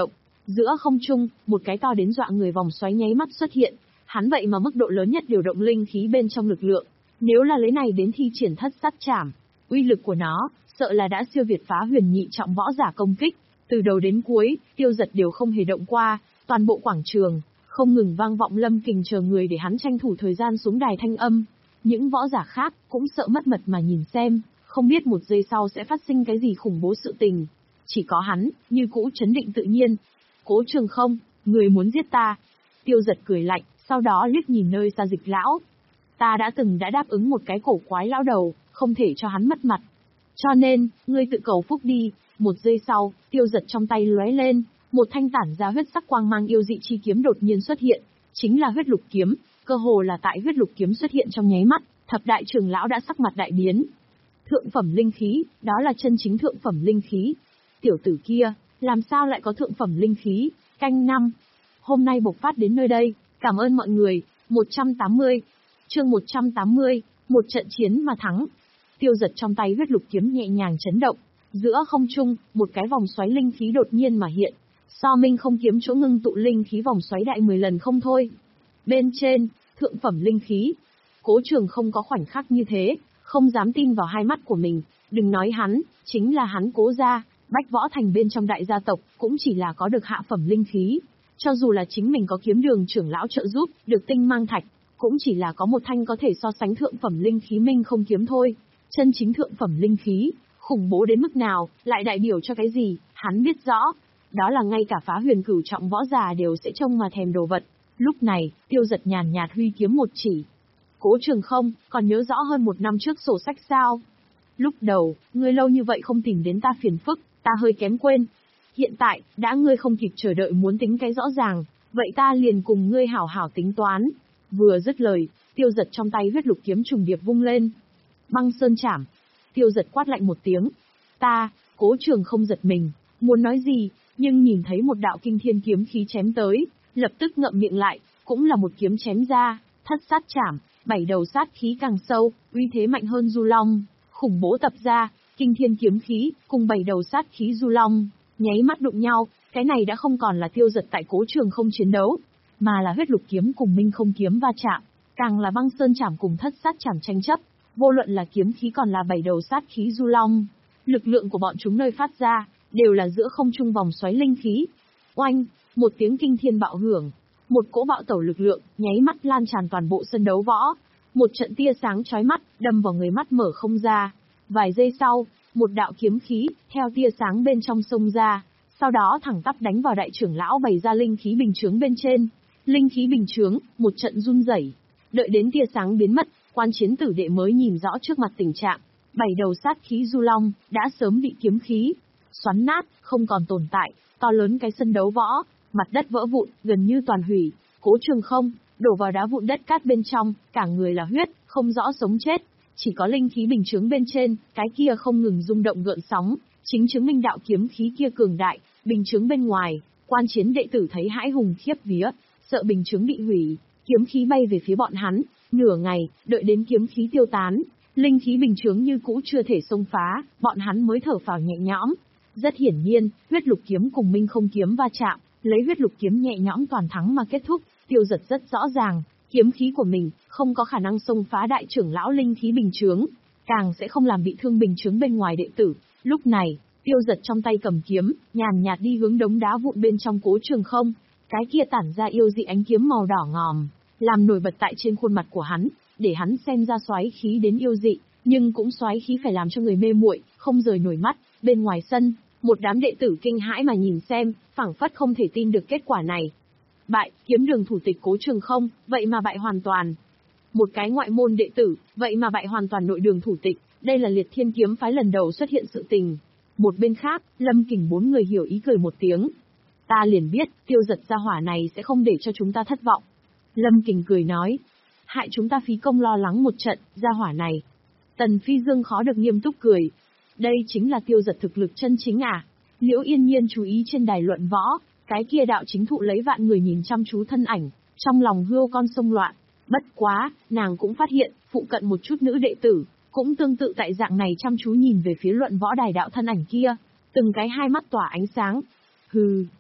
Giữa không trung, một cái to đến dọa người vòng xoáy nháy mắt xuất hiện, hắn vậy mà mức độ lớn nhất điều động linh khí bên trong lực lượng. Nếu là lấy này đến thi triển thất sát trảm, uy lực của nó, sợ là đã siêu việt phá huyền nhị trọng võ giả công kích. Từ đầu đến cuối, Tiêu Dật đều không hề động qua, toàn bộ quảng trường, không ngừng vang vọng Lâm Kình chờ người để hắn tranh thủ thời gian xuống đài thanh âm. Những võ giả khác cũng sợ mất mật mà nhìn xem, không biết một giây sau sẽ phát sinh cái gì khủng bố sự tình. Chỉ có hắn, như cũ trấn định tự nhiên. Cố Trường Không, người muốn giết ta. Tiêu Dật cười lạnh, sau đó liếc nhìn nơi xa Dịch lão. Ta đã từng đã đáp ứng một cái cổ quái lão đầu, không thể cho hắn mất mặt. Cho nên, ngươi tự cầu phúc đi. Một giây sau, Tiêu Dật trong tay lóe lên, một thanh tản ra huyết sắc quang mang yêu dị chi kiếm đột nhiên xuất hiện, chính là huyết lục kiếm. Cơ hồ là tại huyết lục kiếm xuất hiện trong nháy mắt, thập đại trưởng lão đã sắc mặt đại biến. Thượng phẩm linh khí, đó là chân chính thượng phẩm linh khí. Tiểu tử kia, làm sao lại có thượng phẩm linh khí? Canh năm. Hôm nay bộc phát đến nơi đây, cảm ơn mọi người. một trăm tám mươi. Chương một trăm tám mươi, một trận chiến mà thắng. Tiêu Dật trong tay huyết lục kiếm nhẹ nhàng chấn động, giữa không trung, một cái vòng xoáy linh khí đột nhiên mà hiện. So Minh không kiếm chỗ ngưng tụ linh khí vòng xoáy đại mười lần không thôi. Bên trên, thượng phẩm linh khí. Cố Trường Không có khoảnh khắc như thế, không dám tin vào hai mắt của mình, đừng nói hắn, chính là hắn Cố gia, Bách Võ Thành bên trong đại gia tộc, cũng chỉ là có được hạ phẩm linh khí. Cho dù là chính mình có kiếm đường trưởng lão trợ giúp, được tinh mang thạch, cũng chỉ là có một thanh có thể so sánh thượng phẩm linh khí Minh không kiếm thôi. Chân chính thượng phẩm linh khí, khủng bố đến mức nào, lại đại biểu cho cái gì, hắn biết rõ. Đó là ngay cả phá huyền cửu trọng võ già đều sẽ trông mà thèm đồ vật. Lúc này, Tiêu Dật nhàn nhạt huy kiếm một chỉ. Cố Trường Không, còn nhớ rõ hơn một năm trước sổ sách sao? Lúc đầu, ngươi lâu như vậy không tìm đến ta phiền phức, ta hơi kém quên. Hiện tại, đã ngươi không kịp chờ đợi muốn tính cái rõ ràng, vậy ta liền cùng ngươi hảo hảo tính toán. Vừa dứt lời, Tiêu Dật trong tay huyết lục kiếm trùng điệp vung lên. Băng sơn chảm. Tiêu Dật quát lạnh một tiếng. Ta, Cố Trường Không giật mình, muốn nói gì, nhưng nhìn thấy một đạo kinh thiên kiếm khí chém tới, lập tức ngậm miệng lại, cũng là một kiếm chém ra, thất sát chảm, bảy đầu sát khí càng sâu, uy thế mạnh hơn Du Long, khủng bố tập ra, kinh thiên kiếm khí, cùng bảy đầu sát khí Du Long, nháy mắt đụng nhau, cái này đã không còn là Tiêu Dật tại Cố Trường Không chiến đấu, mà là huyết lục kiếm cùng Minh không kiếm va chạm, càng là băng sơn chảm cùng thất sát chảm tranh chấp, vô luận là kiếm khí còn là bảy đầu sát khí Du Long, lực lượng của bọn chúng nơi phát ra, đều là giữa không trung vòng xoáy linh khí. Oanh, một tiếng kinh thiên bạo hưởng, một cỗ bạo tẩu lực lượng, nháy mắt lan tràn toàn bộ sân đấu võ. Một trận tia sáng chói mắt, đâm vào người mắt mở không ra. Vài giây sau, một đạo kiếm khí, theo tia sáng bên trong xông ra, sau đó thẳng tắp đánh vào đại trưởng lão bày ra linh khí bình chướng bên trên. Linh khí bình chướng, một trận run rẩy. Đợi đến tia sáng biến mất, quan chiến tử đệ mới nhìn rõ trước mặt tình trạng. Bảy đầu sát khí Du Long, đã sớm bị kiếm khí xoắn nát, không còn tồn tại, to lớn cái sân đấu võ, mặt đất vỡ vụn, gần như toàn hủy. Cố Trường Không, đổ vào đá vụn đất cát bên trong, cả người là huyết, không rõ sống chết. Chỉ có linh khí bình chướng bên trên, cái kia không ngừng rung động gợn sóng, chính chứng minh đạo kiếm khí kia cường đại. Bình chướng bên ngoài, quan chiến đệ tử thấy hãi hùng khiếp vía, sợ bình chướng bị hủy, kiếm khí bay về phía bọn hắn. Nửa ngày, đợi đến kiếm khí tiêu tán, linh khí bình chướng như cũ chưa thể xông phá, bọn hắn mới thở phào nhẹ nhõm. Rất hiển nhiên, huyết lục kiếm cùng Minh không kiếm va chạm, lấy huyết lục kiếm nhẹ nhõm toàn thắng mà kết thúc. Tiêu Dật rất rõ ràng, kiếm khí của mình không có khả năng xông phá đại trưởng lão linh khí bình chướng, càng sẽ không làm bị thương bình chướng bên ngoài đệ tử. Lúc này, Tiêu Dật trong tay cầm kiếm, nhàn nhạt đi hướng đống đá vụn bên trong Cố Trường Không, cái kia tản ra yêu dị ánh kiếm màu đỏ ngòm, làm nổi bật tại trên khuôn mặt của hắn, để hắn xem ra xoáy khí đến yêu dị, nhưng cũng xoáy khí phải làm cho người mê muội, không rời nổi mắt. Bên ngoài sân, một đám đệ tử kinh hãi mà nhìn xem, phảng phất không thể tin được kết quả này. Bại, kiếm đường thủ tịch Cố Trường Không, vậy mà bại hoàn toàn. Một cái ngoại môn đệ tử, vậy mà bại hoàn toàn nội đường thủ tịch, đây là Liệt Thiên kiếm phái lần đầu xuất hiện sự tình. Một bên khác, Lâm Kình bốn người hiểu ý cười một tiếng. Ta liền biết, Tiêu Dật gia hỏa này sẽ không để cho chúng ta thất vọng. Lâm Kình cười nói, hại chúng ta phí công lo lắng một trận, gia hỏa này. Tần Phi Dương khó được nghiêm túc cười. Đây chính là Tiêu Dật thực lực chân chính à? Liễu Yên Nhiên chú ý trên đài luận võ, cái kia đạo chính thụ lấy vạn người nhìn chăm chú thân ảnh, trong lòng hươu con sông loạn. Bất quá, nàng cũng phát hiện, phụ cận một chút nữ đệ tử, cũng tương tự tại dạng này chăm chú nhìn về phía luận võ đài đạo thân ảnh kia, từng cái hai mắt tỏa ánh sáng. Hừ.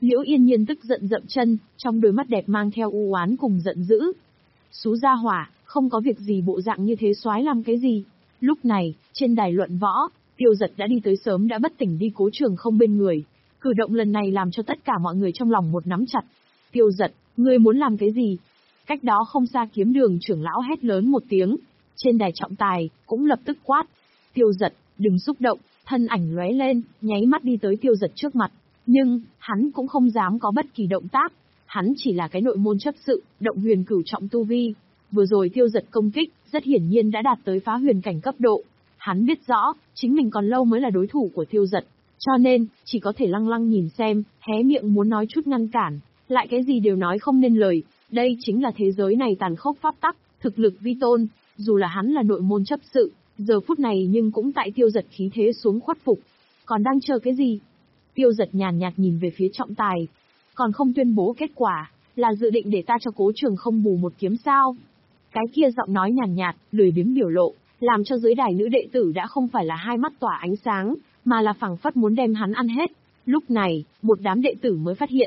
Liễu Yên Nhiên tức giận dậm chân, trong đôi mắt đẹp mang theo u oán cùng giận dữ. Xú gia hỏa, không có việc gì bộ dạng như thế soái làm cái gì? Lúc này, trên đài luận võ, Tiêu Giật đã đi tới sớm đã bất tỉnh đi Cố Trường Không bên người. Cử động lần này làm cho tất cả mọi người trong lòng một nắm chặt. Tiêu Giật, ngươi muốn làm cái gì? Cách đó không xa Kiếm Đường trưởng lão hét lớn một tiếng. Trên đài trọng tài, cũng lập tức quát. Tiêu Giật, đừng xúc động, thân ảnh lóe lên, nháy mắt đi tới Tiêu Giật trước mặt. Nhưng, hắn cũng không dám có bất kỳ động tác. Hắn chỉ là cái nội môn chấp sự, động huyền cửu trọng tu vi. Vừa rồi Tiêu Giật công kích, rất hiển nhiên đã đạt tới phá huyền cảnh cấp độ. Hắn biết rõ, chính mình còn lâu mới là đối thủ của Tiêu Giật. Cho nên, chỉ có thể lăng lăng nhìn xem, hé miệng muốn nói chút ngăn cản. Lại cái gì đều nói không nên lời. Đây chính là thế giới này tàn khốc pháp tắc, thực lực vi tôn. Dù là hắn là nội môn chấp sự, giờ phút này nhưng cũng tại Tiêu Giật khí thế xuống khuất phục. Còn đang chờ cái gì? Tiêu Giật nhàn nhạt nhìn về phía trọng tài. Còn không tuyên bố kết quả, là dự định để ta cho Cố Trường Không bù một kiếm sao? Cái kia giọng nói nhàn nhạt, lười biếng biểu lộ, làm cho dưới đài nữ đệ tử đã không phải là hai mắt tỏa ánh sáng, mà là phảng phất muốn đem hắn ăn hết. Lúc này, một đám đệ tử mới phát hiện,